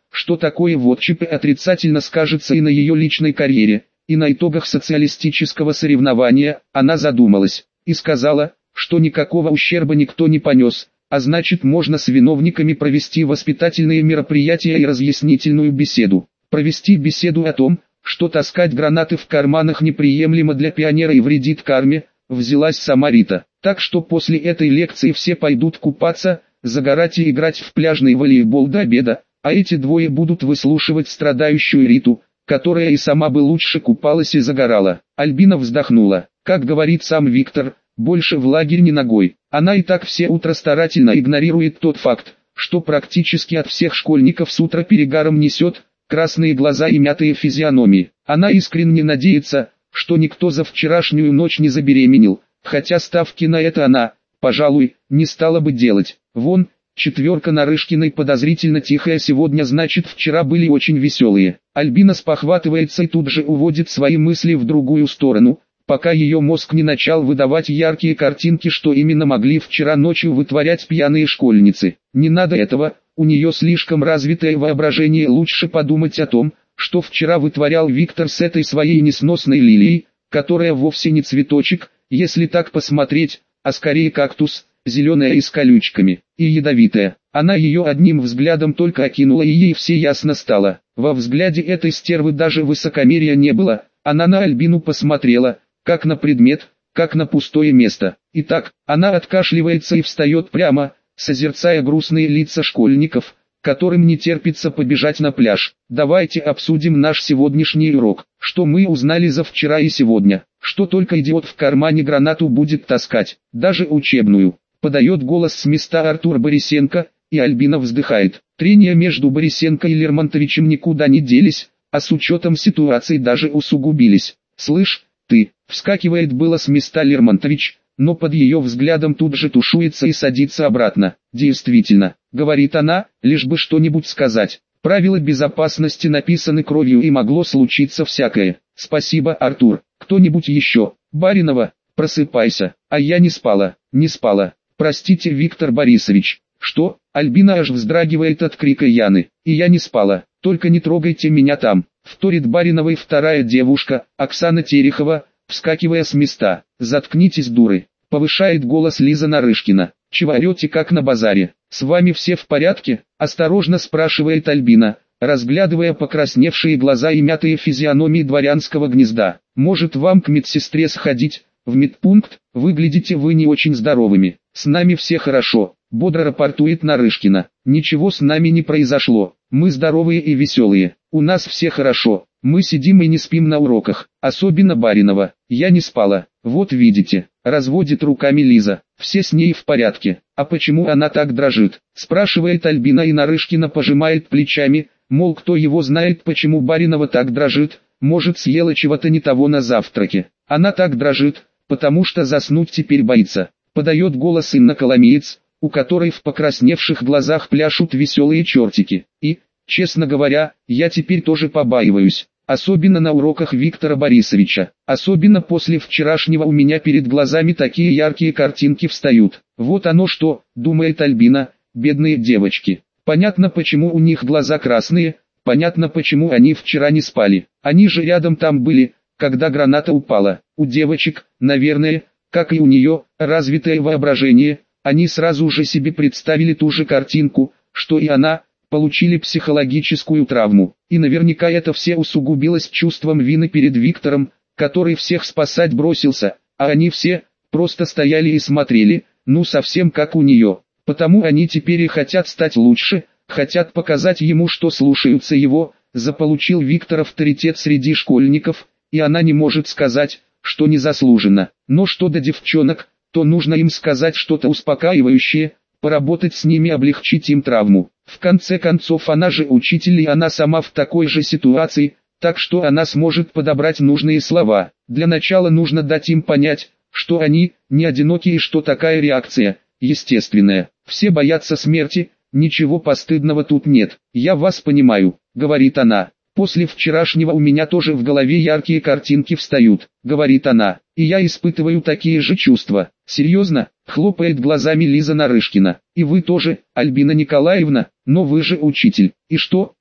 что такое в ЧП отрицательно скажется и на ее личной карьере, и на итогах социалистического соревнования. Она задумалась и сказала, что никакого ущерба никто не понес, а значит можно с виновниками провести воспитательные мероприятия и разъяснительную беседу. Провести беседу о том, что таскать гранаты в карманах неприемлемо для пионера и вредит карме, взялась сама Рита. Так что после этой лекции все пойдут купаться, загорать и играть в пляжный волейбол до обеда, а эти двое будут выслушивать страдающую Риту, которая и сама бы лучше купалась и загорала. Альбина вздохнула. Как говорит сам Виктор, больше в лагерь не ногой. Она и так все утро старательно игнорирует тот факт, что практически от всех школьников с утра перегаром несет, красные глаза и мятые физиономии. Она искренне надеется, что никто за вчерашнюю ночь не забеременел, хотя ставки на это она, пожалуй, не стала бы делать. Вон, четверка Нарышкиной подозрительно тихая сегодня, значит вчера были очень веселые. Альбина спохватывается и тут же уводит свои мысли в другую сторону, пока ее мозг не начал выдавать яркие картинки, что именно могли вчера ночью вытворять пьяные школьницы. Не надо этого, у нее слишком развитое воображение, лучше подумать о том, что вчера вытворял Виктор с этой своей несносной лилией, которая вовсе не цветочек, если так посмотреть, а скорее кактус, зеленая и с колючками, и ядовитая. Она ее одним взглядом только окинула, и ей все ясно стало. Во взгляде этой стервы даже высокомерия не было, она на Альбину посмотрела, как на предмет, как на пустое место. Итак, она откашливается и встает прямо, созерцая грустные лица школьников, которым не терпится побежать на пляж. Давайте обсудим наш сегодняшний урок. Что мы узнали за вчера и сегодня? Что только идиот в кармане гранату будет таскать, даже учебную. Подает голос с места Артур Борисенко, и Альбина вздыхает. Трения между Борисенко и Лермонтовичем никуда не делись, а с учетом ситуации даже усугубились. «Слышь, ты!» — вскакивает было с места Лермонтович, но под ее взглядом тут же тушуется и садится обратно. «Действительно», — говорит она, лишь бы что-нибудь сказать. «Правила безопасности написаны кровью, и могло случиться всякое. Спасибо, Артур. Кто-нибудь еще? Баринова, просыпайся». «А я не спала, не спала. Простите, Виктор Борисович». «Что?» — Альбина аж вздрагивает от крика Яны. «И я не спала. Только не трогайте меня там», — вторит Бариновой вторая девушка, Оксана Терехова, вскакивая с места. «Заткнитесь, дуры», — повышает голос Лиза Нарышкина. «Чего орете, как на базаре? С вами все в порядке?» — осторожно спрашивает Альбина, разглядывая покрасневшие глаза и мятые физиономии дворянского гнезда. «Может, вам к медсестре сходить? В медпункт? Выглядите вы не очень здоровыми». «С нами все хорошо», — бодро рапортует Нарышкина. «Ничего с нами не произошло. Мы здоровые и веселые. У нас все хорошо. Мы сидим и не спим на уроках. Особенно Баринова. Я не спала. Вот видите», — разводит руками Лиза. «Все с ней в порядке». «А почему она так дрожит?» — спрашивает Альбина, и Нарышкина пожимает плечами, мол, кто его знает, почему Баринова так дрожит, может, съела чего-то не того на завтраке. «Она так дрожит, потому что заснуть теперь боится», — подает голос Инна Коломеец, у которой в покрасневших глазах пляшут веселые чертики. «И, честно говоря, я теперь тоже побаиваюсь. Особенно на уроках Виктора Борисовича. Особенно после вчерашнего у меня перед глазами такие яркие картинки встают. Вот оно что», — думает Альбина, — «бедные девочки. Понятно, почему у них глаза красные, понятно, почему они вчера не спали. Они же рядом там были, когда граната упала. У девочек, наверное, как и у нее, развитое воображение, они сразу же себе представили ту же картинку, что и она, получили психологическую травму. И наверняка это все усугубилось чувством вины перед Виктором, который всех спасать бросился, а они все просто стояли и смотрели, ну совсем как у нее. Потому они теперь и хотят стать лучше, хотят показать ему, что слушаются его. Заполучил Виктор авторитет среди школьников, и она не может сказать, что незаслуженно. Но что до девчонок, то нужно им сказать что-то успокаивающее, поработать с ними, облегчить им травму. В конце концов, она же учитель, и она сама в такой же ситуации, так что она сможет подобрать нужные слова. Для начала нужно дать им понять, что они не одиноки и что такая реакция естественная. Все боятся смерти, ничего постыдного тут нет. «Я вас понимаю», — говорит она. «После вчерашнего у меня тоже в голове яркие картинки встают», — говорит она. «И я испытываю такие же чувства». «Серьезно?» — хлопает глазами Лиза Нарышкина. «И вы тоже, Альбина Николаевна, но вы же учитель». «И что?»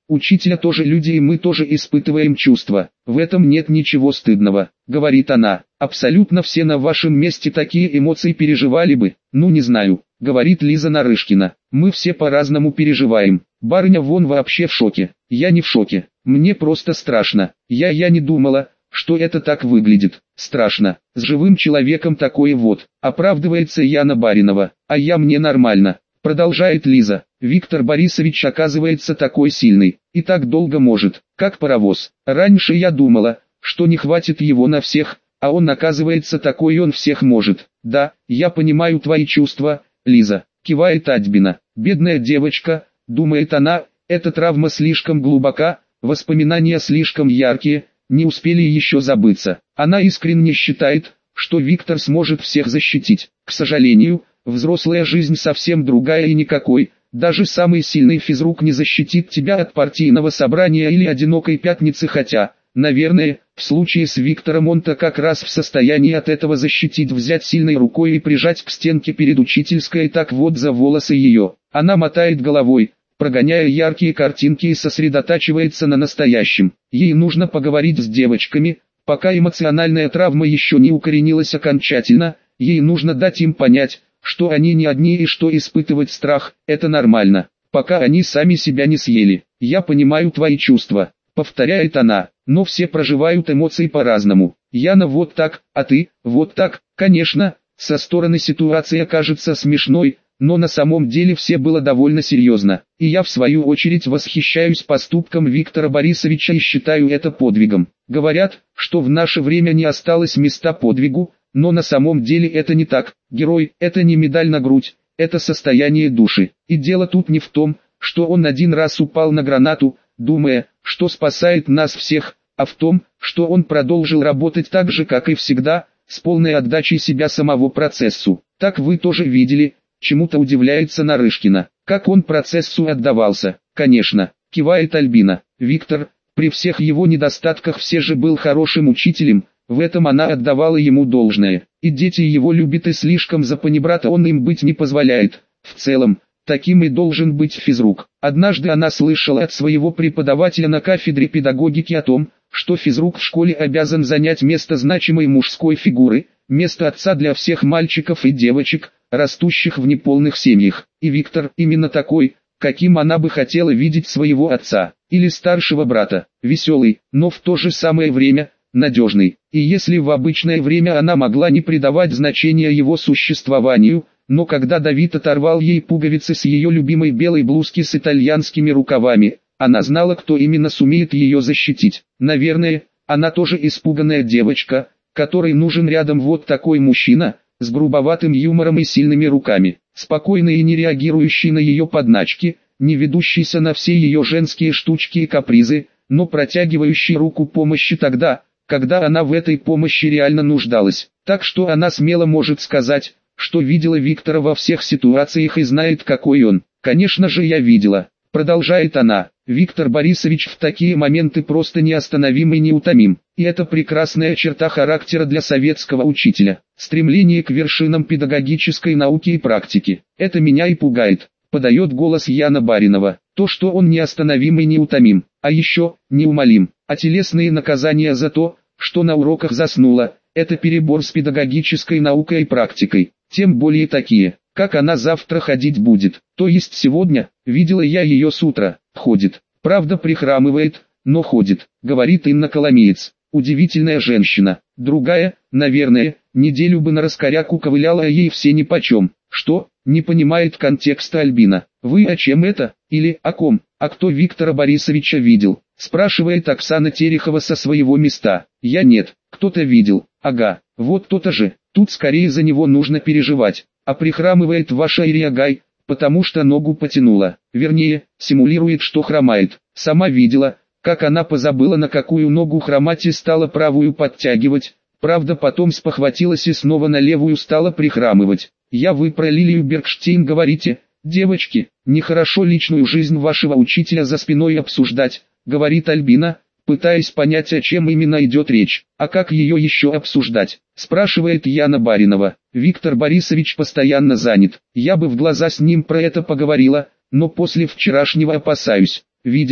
Учителя тоже люди, и мы тоже испытываем чувства. В этом нет ничего стыдного, говорит она. Абсолютно все на вашем месте такие эмоции переживали бы. Ну не знаю, говорит Лиза Нарышкина. Мы все по-разному переживаем. Барыня вон вообще в шоке. Я не в шоке. Мне просто страшно. Я не думала, что это так выглядит. Страшно. С живым человеком такое вот. Оправдывается Яна Баринова. А мне нормально. Продолжает Лиза. Виктор Борисович оказывается такой сильный. И так долго может, как паровоз. Раньше я думала, что не хватит его на всех, а он оказывается такой, и он всех может. Да, я понимаю твои чувства, Лиза. Кивает Альбина. Бедная девочка, думает она, эта травма слишком глубока, воспоминания слишком яркие, не успели еще забыться. Она искренне считает, что Виктор сможет всех защитить. К сожалению, взрослая жизнь совсем другая и никакой, даже самый сильный физрук не защитит тебя от партийного собрания или одинокой пятницы, хотя, наверное, в случае с Виктором он-то как раз в состоянии от этого защитить, взять сильной рукой и прижать к стенке перед учительской и так вот за волосы ее. Она мотает головой, прогоняя яркие картинки, и сосредотачивается на настоящем. Ей нужно поговорить с девочками, пока эмоциональная травма еще не укоренилась окончательно, ей нужно дать им понять, что они не одни и что испытывать страх – это нормально, пока они сами себя не съели. «Я понимаю твои чувства», – повторяет она, – «но все проживают эмоции по-разному. Яна вот так, а ты, вот так». Конечно, со стороны ситуация кажется смешной, но на самом деле все было довольно серьезно. И я в свою очередь восхищаюсь поступком Виктора Борисовича и считаю это подвигом. Говорят, что в наше время не осталось места подвигу, но на самом деле это не так. Герой – это не медаль на грудь, это состояние души. И дело тут не в том, что он один раз упал на гранату, думая, что спасает нас всех, а в том, что он продолжил работать так же, как и всегда, с полной отдачей себя самого процессу. Так вы тоже видели, чему-то удивляется Нарышкина. Как он процессу отдавался? Конечно, кивает Альбина. Виктор, при всех его недостатках, все же был хорошим учителем. В этом она отдавала ему должное. И дети его любят, и слишком за панибрата он им быть не позволяет. В целом, таким и должен быть физрук. Однажды она слышала от своего преподавателя на кафедре педагогики о том, что физрук в школе обязан занять место значимой мужской фигуры, место отца для всех мальчиков и девочек, растущих в неполных семьях. И Виктор именно такой, каким она бы хотела видеть своего отца, или старшего брата. Веселый, но в то же самое время надежный. И если в обычное время она могла не придавать значения его существованию, но когда Давид оторвал ей пуговицы с ее любимой белой блузки с итальянскими рукавами, она знала, кто именно сумеет ее защитить. Наверное, она тоже испуганная девочка, которой нужен рядом вот такой мужчина, с грубоватым юмором и сильными руками, спокойный и не реагирующий на ее подначки, не ведущийся на все ее женские штучки и капризы, но протягивающий руку помощи тогда, когда она в этой помощи реально нуждалась. Так что она смело может сказать, что видела Виктора во всех ситуациях и знает, какой он. Конечно же, я видела, продолжает она. Виктор Борисович в такие моменты просто неостановим и неутомим. И это прекрасная черта характера для советского учителя. Стремление к вершинам педагогической науки и практики. Это меня и пугает. Подает голос Яна Баринова. То, что он неостановим и неутомим. А еще, неумолим. А телесные наказания за то, что на уроках заснула, это перебор с педагогической наукой и практикой. Тем более такие, как она завтра ходить будет. То есть сегодня, видела я ее с утра, ходит. Правда прихрамывает, но ходит, говорит Инна Коломеец. Удивительная женщина. Другая, наверное, неделю бы на раскоряку ковыляла, а ей все нипочем. Что? Не понимает контекста Альбина. Вы о чем это? Или о ком? А кто Виктора Борисовича видел? Спрашивает Оксана Терехова со своего места. Я нет. Кто-то видел. Ага, вот то-то же. Тут скорее за него нужно переживать. А прихрамывает ваша Ириагай, потому что ногу потянула. Вернее, симулирует, что хромает. Сама видела, как она позабыла, на какую ногу хромать, и стала правую подтягивать. Правда, потом спохватилась и снова на левую стала прихрамывать. Вы про Лилию Бергштейн говорите? Девочки, нехорошо личную жизнь вашего учителя за спиной обсуждать, говорит Альбина, пытаясь понять, о чем именно идет речь. А как ее еще обсуждать? Спрашивает Яна Баринова. Виктор Борисович постоянно занят. Я бы в глаза с ним про это поговорила, но после вчерашнего опасаюсь. Видела,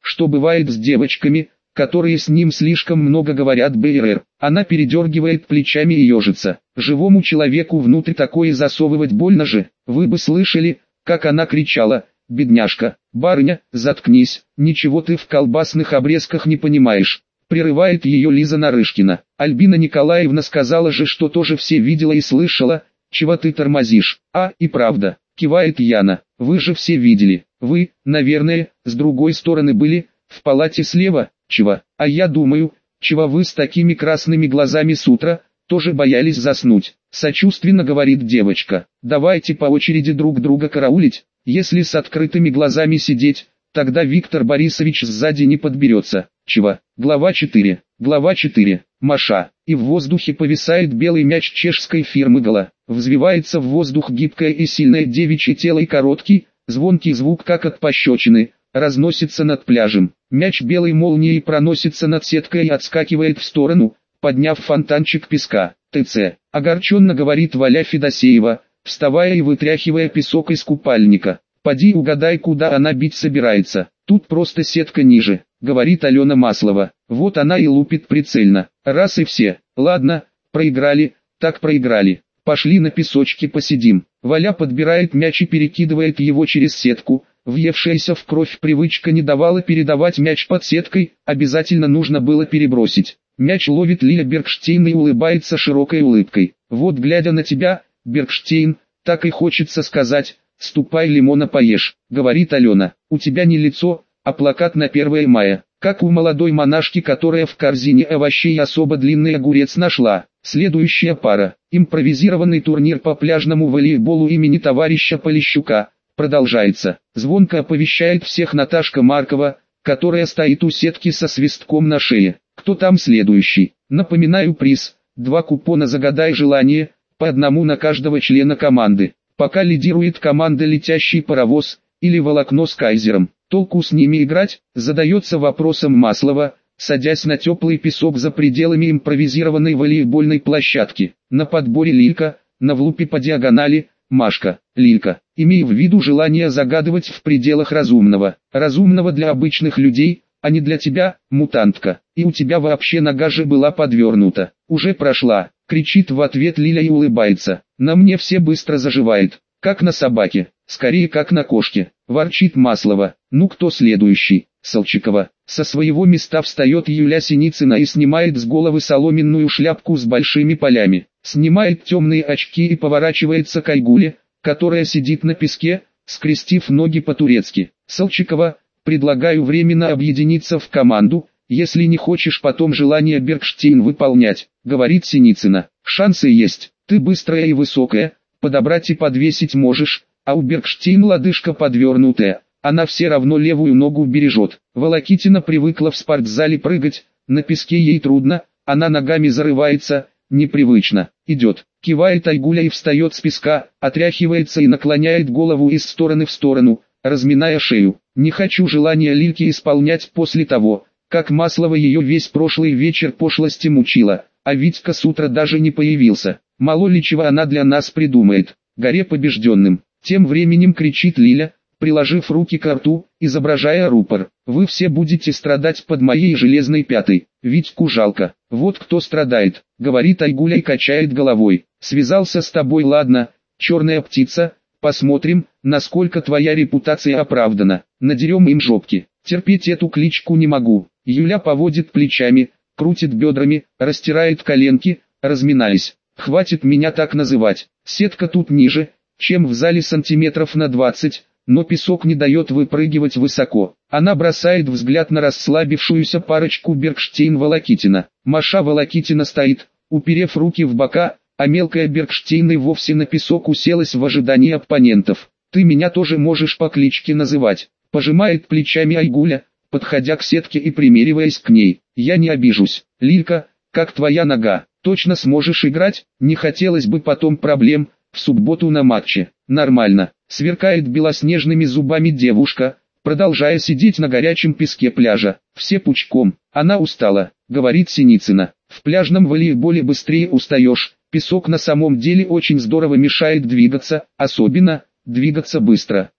что бывает с девочками, которые с ним слишком много говорят БРР. Она передергивает плечами и ежится. Живому человеку внутрь такое засовывать больно же. Вы бы слышали, как она кричала: «Бедняжка, барыня, заткнись, ничего ты в колбасных обрезках не понимаешь». Прерывает ее Лиза Нарышкина. Альбина Николаевна сказала же, что тоже все видела и слышала. Чего ты тормозишь? А, и правда, кивает Яна. Вы же все видели. Вы, наверное, с другой стороны были, в палате слева. Чего? А я думаю, чего вы с такими красными глазами с утра, тоже боялись заснуть. Сочувственно говорит девочка. Давайте по очереди друг друга караулить. Если с открытыми глазами сидеть, тогда Виктор Борисович сзади не подберется. Чего? Глава 4. Глава 4. Маша. И в воздухе повисает белый мяч чешской фирмы Гала. Взвивается в воздух гибкое и сильное девичье тело, и короткий, звонкий звук, как от пощечины, разносится над пляжем. Мяч белой молнией проносится над сеткой и отскакивает в сторону, подняв фонтанчик песка. ТЦ. Огорченно говорит Валя Федосеева, вставая и вытряхивая песок из купальника. Поди угадай, куда она бить собирается. Тут просто сетка ниже, говорит Алена Маслова. Вот она и лупит прицельно. Раз и все. Ладно, проиграли, так проиграли. Пошли на песочке посидим. Валя подбирает мяч и перекидывает его через сетку. Въевшаяся в кровь привычка не давала передавать мяч под сеткой, обязательно нужно было перебросить. Мяч ловит Лиля Бергштейн и улыбается широкой улыбкой. Вот глядя на тебя, Бергштейн, так и хочется сказать: «Ступай лимона поешь», говорит Алена. У тебя не лицо, а плакат на 1 мая, как у молодой монашки, которая в корзине овощей особо длинный огурец нашла. Следующая пара. Импровизированный турнир по пляжному волейболу имени товарища Полищука продолжается. Звонко оповещает всех Наташка Маркова, которая стоит у сетки со свистком на шее. Кто там следующий? Напоминаю приз: 2 купона «Загадай желание», по одному на каждого члена команды. Пока лидирует команда «Летящий паровоз» или «Волокно с кайзером». Толку с ними играть, задается вопросом Маслова, садясь на теплый песок за пределами импровизированной волейбольной площадки. На подборе Лилька, на влупе по диагонали Машка. Лилька, имея в виду желание загадывать в пределах разумного. Разумного для обычных людей, а не для тебя, мутантка. И у тебя вообще нога же была подвернута. Уже прошла, кричит в ответ Лиля и улыбается. На мне все быстро заживает, как на собаке, скорее как на кошке. Ворчит Маслова. Ну кто следующий? Солчикова. Со своего места встает Юля Синицына и снимает с головы соломенную шляпку с большими полями. Снимает темные очки и поворачивается к Айгуле, которая сидит на песке, скрестив ноги по-турецки. Солчикова, предлагаю временно объединиться в команду, если не хочешь потом желание Бергштейн выполнять, говорит Синицына. Шансы есть, ты быстрая и высокая, подобрать и подвесить можешь, а у Бергштейн лодыжка подвернутая, она все равно левую ногу бережет. Волокитина привыкла в спортзале прыгать, на песке ей трудно, она ногами зарывается, непривычно. Идет, кивает Айгуля и встает с песка, отряхивается и наклоняет голову из стороны в сторону, разминая шею. Не хочу желания Лильки исполнять после того, как Маслова ее весь прошлый вечер пошлости мучила, а Витька с утра даже не появился. Мало ли чего она для нас придумает. Горе побежденным. Тем временем кричит Лиля, приложив руки к рту, изображая рупор. Вы все будете страдать под моей железной пятой. Витьку жалко. Вот кто страдает, говорит Айгуля и качает головой. Связался с тобой, ладно, черная птица, посмотрим, насколько твоя репутация оправдана. Надерем им жопки. Терпеть эту кличку не могу. Юля поводит плечами, крутит бедрами, растирает коленки, разминаясь. Хватит меня так называть. Сетка тут ниже, чем в зале сантиметров на 20, но песок не дает выпрыгивать высоко. Она бросает взгляд на расслабившуюся парочку Бергштейн-Волокитина. Маша Волокитина стоит, уперев руки в бока, а мелкая Бергштейн и вовсе на песок уселась в ожидании оппонентов. Ты меня тоже можешь по кличке называть, пожимает плечами Айгуля, подходя к сетке и примериваясь к ней. Я не обижусь. Лилька, как твоя нога? Точно сможешь играть? Не хотелось бы потом проблем в субботу на матче. Нормально. Сверкает белоснежными зубами девушка, продолжая сидеть на горячем песке пляжа. Все пучком. Она устала, говорит Синицына. В пляжном волейболе быстрее устаешь. Песок на самом деле очень здорово мешает двигаться, особенно двигаться быстро.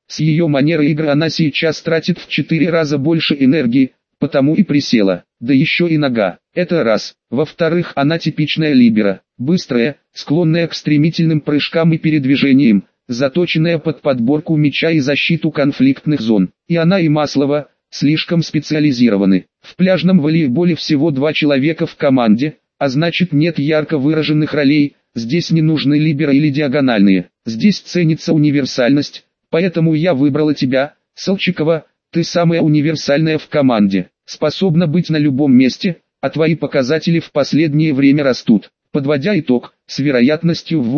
С ее манерой игры она сейчас тратит в 4 раза больше энергии, потому и присела. Да еще и нога. Это раз. Во-вторых, она типичная либеро. Быстрая, склонная к стремительным прыжкам и передвижениям, заточенная под подборку мяча и защиту конфликтных зон. И она, и Маслова слишком специализированы. В пляжном волейболе всего 2 человека в команде, а значит нет ярко выраженных ролей, здесь не нужны либеро или диагональные. Здесь ценится универсальность, поэтому я выбрала тебя, Солчикова, ты самая универсальная в команде, способна быть на любом месте, а твои показатели в последнее время растут. Подводя итог, с вероятностью в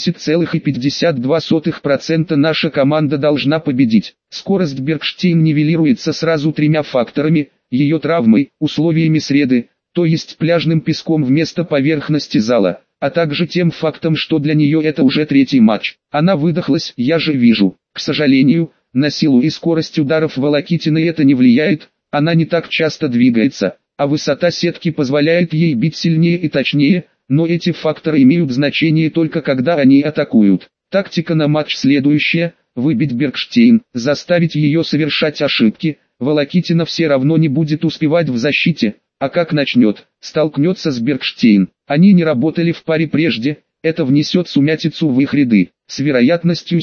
80,52% наша команда должна победить. Скорость Бергштейн нивелируется сразу 3 факторами: ее травмой, условиями среды, то есть пляжным песком вместо поверхности зала, а также тем фактом, что для нее это уже 3-й матч. Она выдохлась, я же вижу. К сожалению, на силу и скорость ударов Волокитиной это не влияет, она не так часто двигается, а высота сетки позволяет ей бить сильнее и точнее, но эти факторы имеют значение только когда они атакуют. Тактика на матч следующая: выбить Бергштейн, заставить ее совершать ошибки. Волокитина все равно не будет успевать в защите, а как начнет, столкнется с Бергштейн. Они не работали в паре прежде, это внесет сумятицу в их ряды. С вероятностью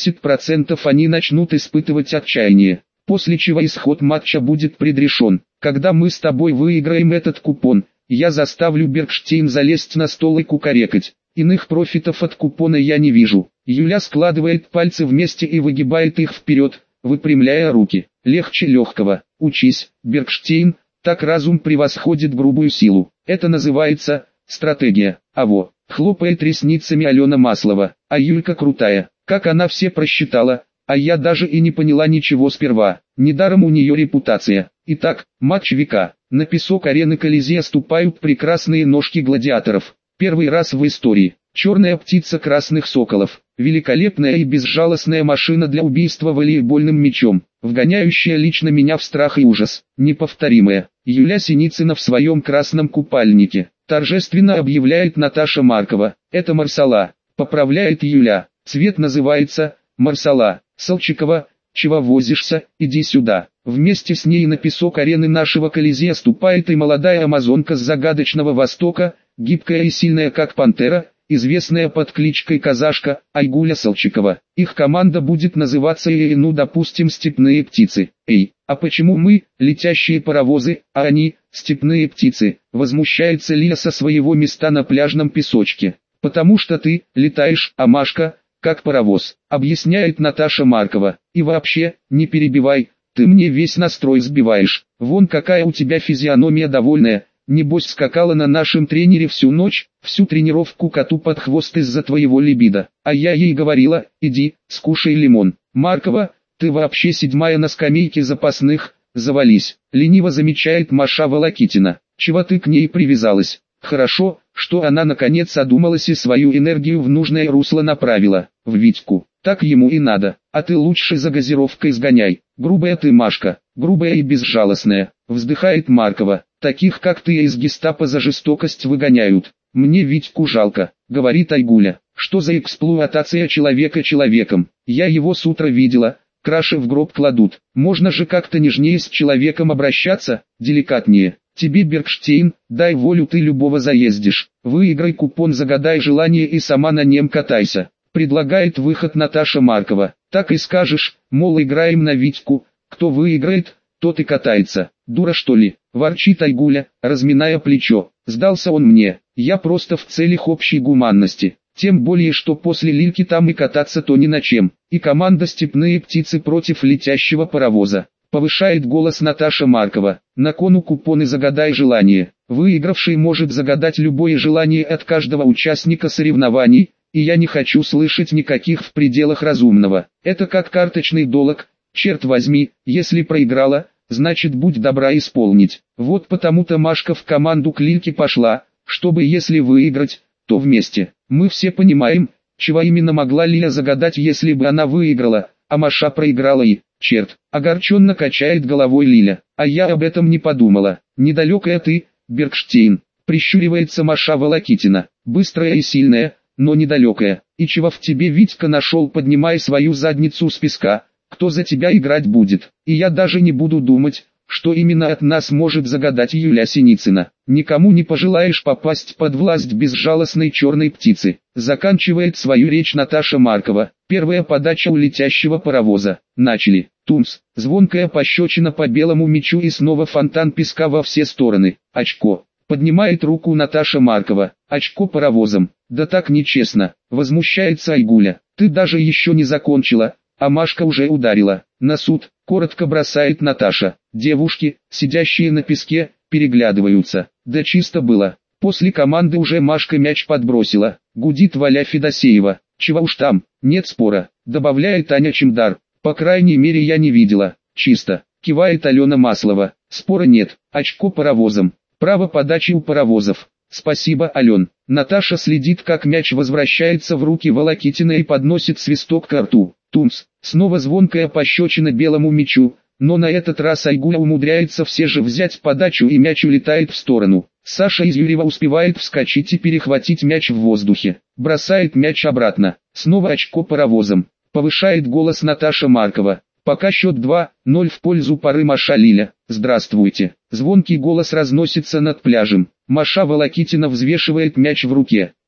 70% они начнут испытывать отчаяние, после чего исход матча будет предрешен. Когда мы с тобой выиграем этот купон, я заставлю Бергштейн залезть на стол и кукарекать. Иных профитов от купона я не вижу. Юля складывает пальцы вместе и выгибает их вперед, выпрямляя руки. Легче легкого. Учись, Бергштейн, так разум превосходит грубую силу. Это называется стратегия. Аво. Хлопает ресницами Алена Маслова. А Юлька крутая. Как она все просчитала, а я даже и не поняла ничего сперва. Недаром у нее репутация. Итак, матч века. На песок арены Колизея ступают прекрасные ножки гладиаторов. Первый раз в истории. Черная птица красных соколов. Великолепная и безжалостная машина для убийства волейбольным мячом, вгоняющая лично меня в страх и ужас. Неповторимая. Юля Синицына в своем красном купальнике. Торжественно объявляет Наташа Маркова. Это Марсала. Поправляет Юля. Цвет называется Марсала. Солчикова, чего возишься, иди сюда. Вместе с ней на песок арены нашего Колизея ступает и молодая амазонка с загадочного Востока, гибкая и сильная как пантера, известная под кличкой Казашка, Айгуля Солчикова. Их команда будет называться допустим, степные птицы. Эй, а почему мы, летящие паровозы, а они, степные птицы, возмущается Лия со своего места на пляжном песочке. Потому что ты, летаешь, а Машка, как паровоз, объясняет Наташа Маркова. И вообще, не перебивай, ты мне весь настрой сбиваешь. Вон какая у тебя физиономия довольная. Небось скакала на нашем тренере всю ночь, всю тренировку коту под хвост из-за твоего либидо. А я ей говорила, иди, скушай лимон. Маркова, ты вообще 7-я на скамейке запасных, завались. Лениво замечает Маша Волокитина. Чего ты к ней привязалась? Хорошо, что она наконец одумалась и свою энергию в нужное русло направила, в Витьку. Так ему и надо, а ты лучше за газировкой сгоняй. Грубая ты, Машка, грубая и безжалостная, вздыхает Маркова. Таких как ты из гестапо за жестокость выгоняют. Мне Витьку жалко, говорит Айгуля. Что за эксплуатация человека человеком? Я его с утра видела, краши в гроб кладут. Можно же как-то нежнее с человеком обращаться, деликатнее. Тебе Бергштейн, дай волю, ты любого заездишь. Выиграй купон, загадай желание и сама на нем катайся. Предлагает выход Наташа Маркова. Так и скажешь, мол, играем на Витьку, кто выиграет, тот и катается. Дура что ли, ворчит Айгуля, разминая плечо. Сдался он мне, я просто в целях общей гуманности. Тем более, что после Лильки там и кататься-то ни на чем. И команда «Степные птицы» против летящего паровоза. Повышает голос Наташа Маркова. На кону купоны «Загадай желание». Выигравший может загадать любое желание от каждого участника соревнований, и я не хочу слышать никаких в пределах разумного. Это как карточный долг, черт возьми, если проиграла, значит будь добра исполнить. Вот потому-то Машка в команду к Лильке пошла, чтобы если выиграть, то вместе. Мы все понимаем, чего именно могла Лиля загадать, если бы она выиграла, а Маша проиграла и, черт, огорченно качает головой Лиля. А я об этом не подумала. Недалекая ты, Бергштейн, прищуривается Маша Волокитина, быстрая и сильная, но недалекая. И чего в тебе Витька нашел, поднимая свою задницу с песка, кто за тебя играть будет. И я даже не буду думать, что именно от нас может загадать Юля Синицына. Никому не пожелаешь попасть под власть безжалостной черной птицы. Заканчивает свою речь Наташа Маркова. Первая подача у летящего паровоза. Начали. Тумс. Звонкая пощечина по белому мячу и снова фонтан песка во все стороны. Очко. Поднимает руку Наташа Маркова. Очко паровозом. Да так нечестно. Возмущается Айгуля. Ты даже еще не закончила, а Машка уже ударила. На суд. Коротко бросает Наташа. Девушки, сидящие на песке, переглядываются. Да чисто было. После команды уже Машка мяч подбросила. Гудит Валя Федосеева. Чего уж там, нет спора. Добавляет Аня Чемдар. По крайней мере я не видела. Чисто. Кивает Алена Маслова. Спора нет. Очко паровозом. Право подачи у паровозов. Спасибо, Ален. Наташа следит, как мяч возвращается в руки Волокитина и подносит свисток к рту. Тумс. Снова звонкая пощечина белому мячу, но на этот раз Айгуля умудряется все же взять подачу и мяч улетает в сторону. Саша из Юрьева успевает вскочить и перехватить мяч в воздухе. Бросает мяч обратно. Снова очко паровозом. Повышает голос Наташа Маркова. Пока счет 2-0 в пользу пары Маша Лиля. Здравствуйте. Звонкий голос разносится над пляжем. Маша Волокитина взвешивает мяч в руке.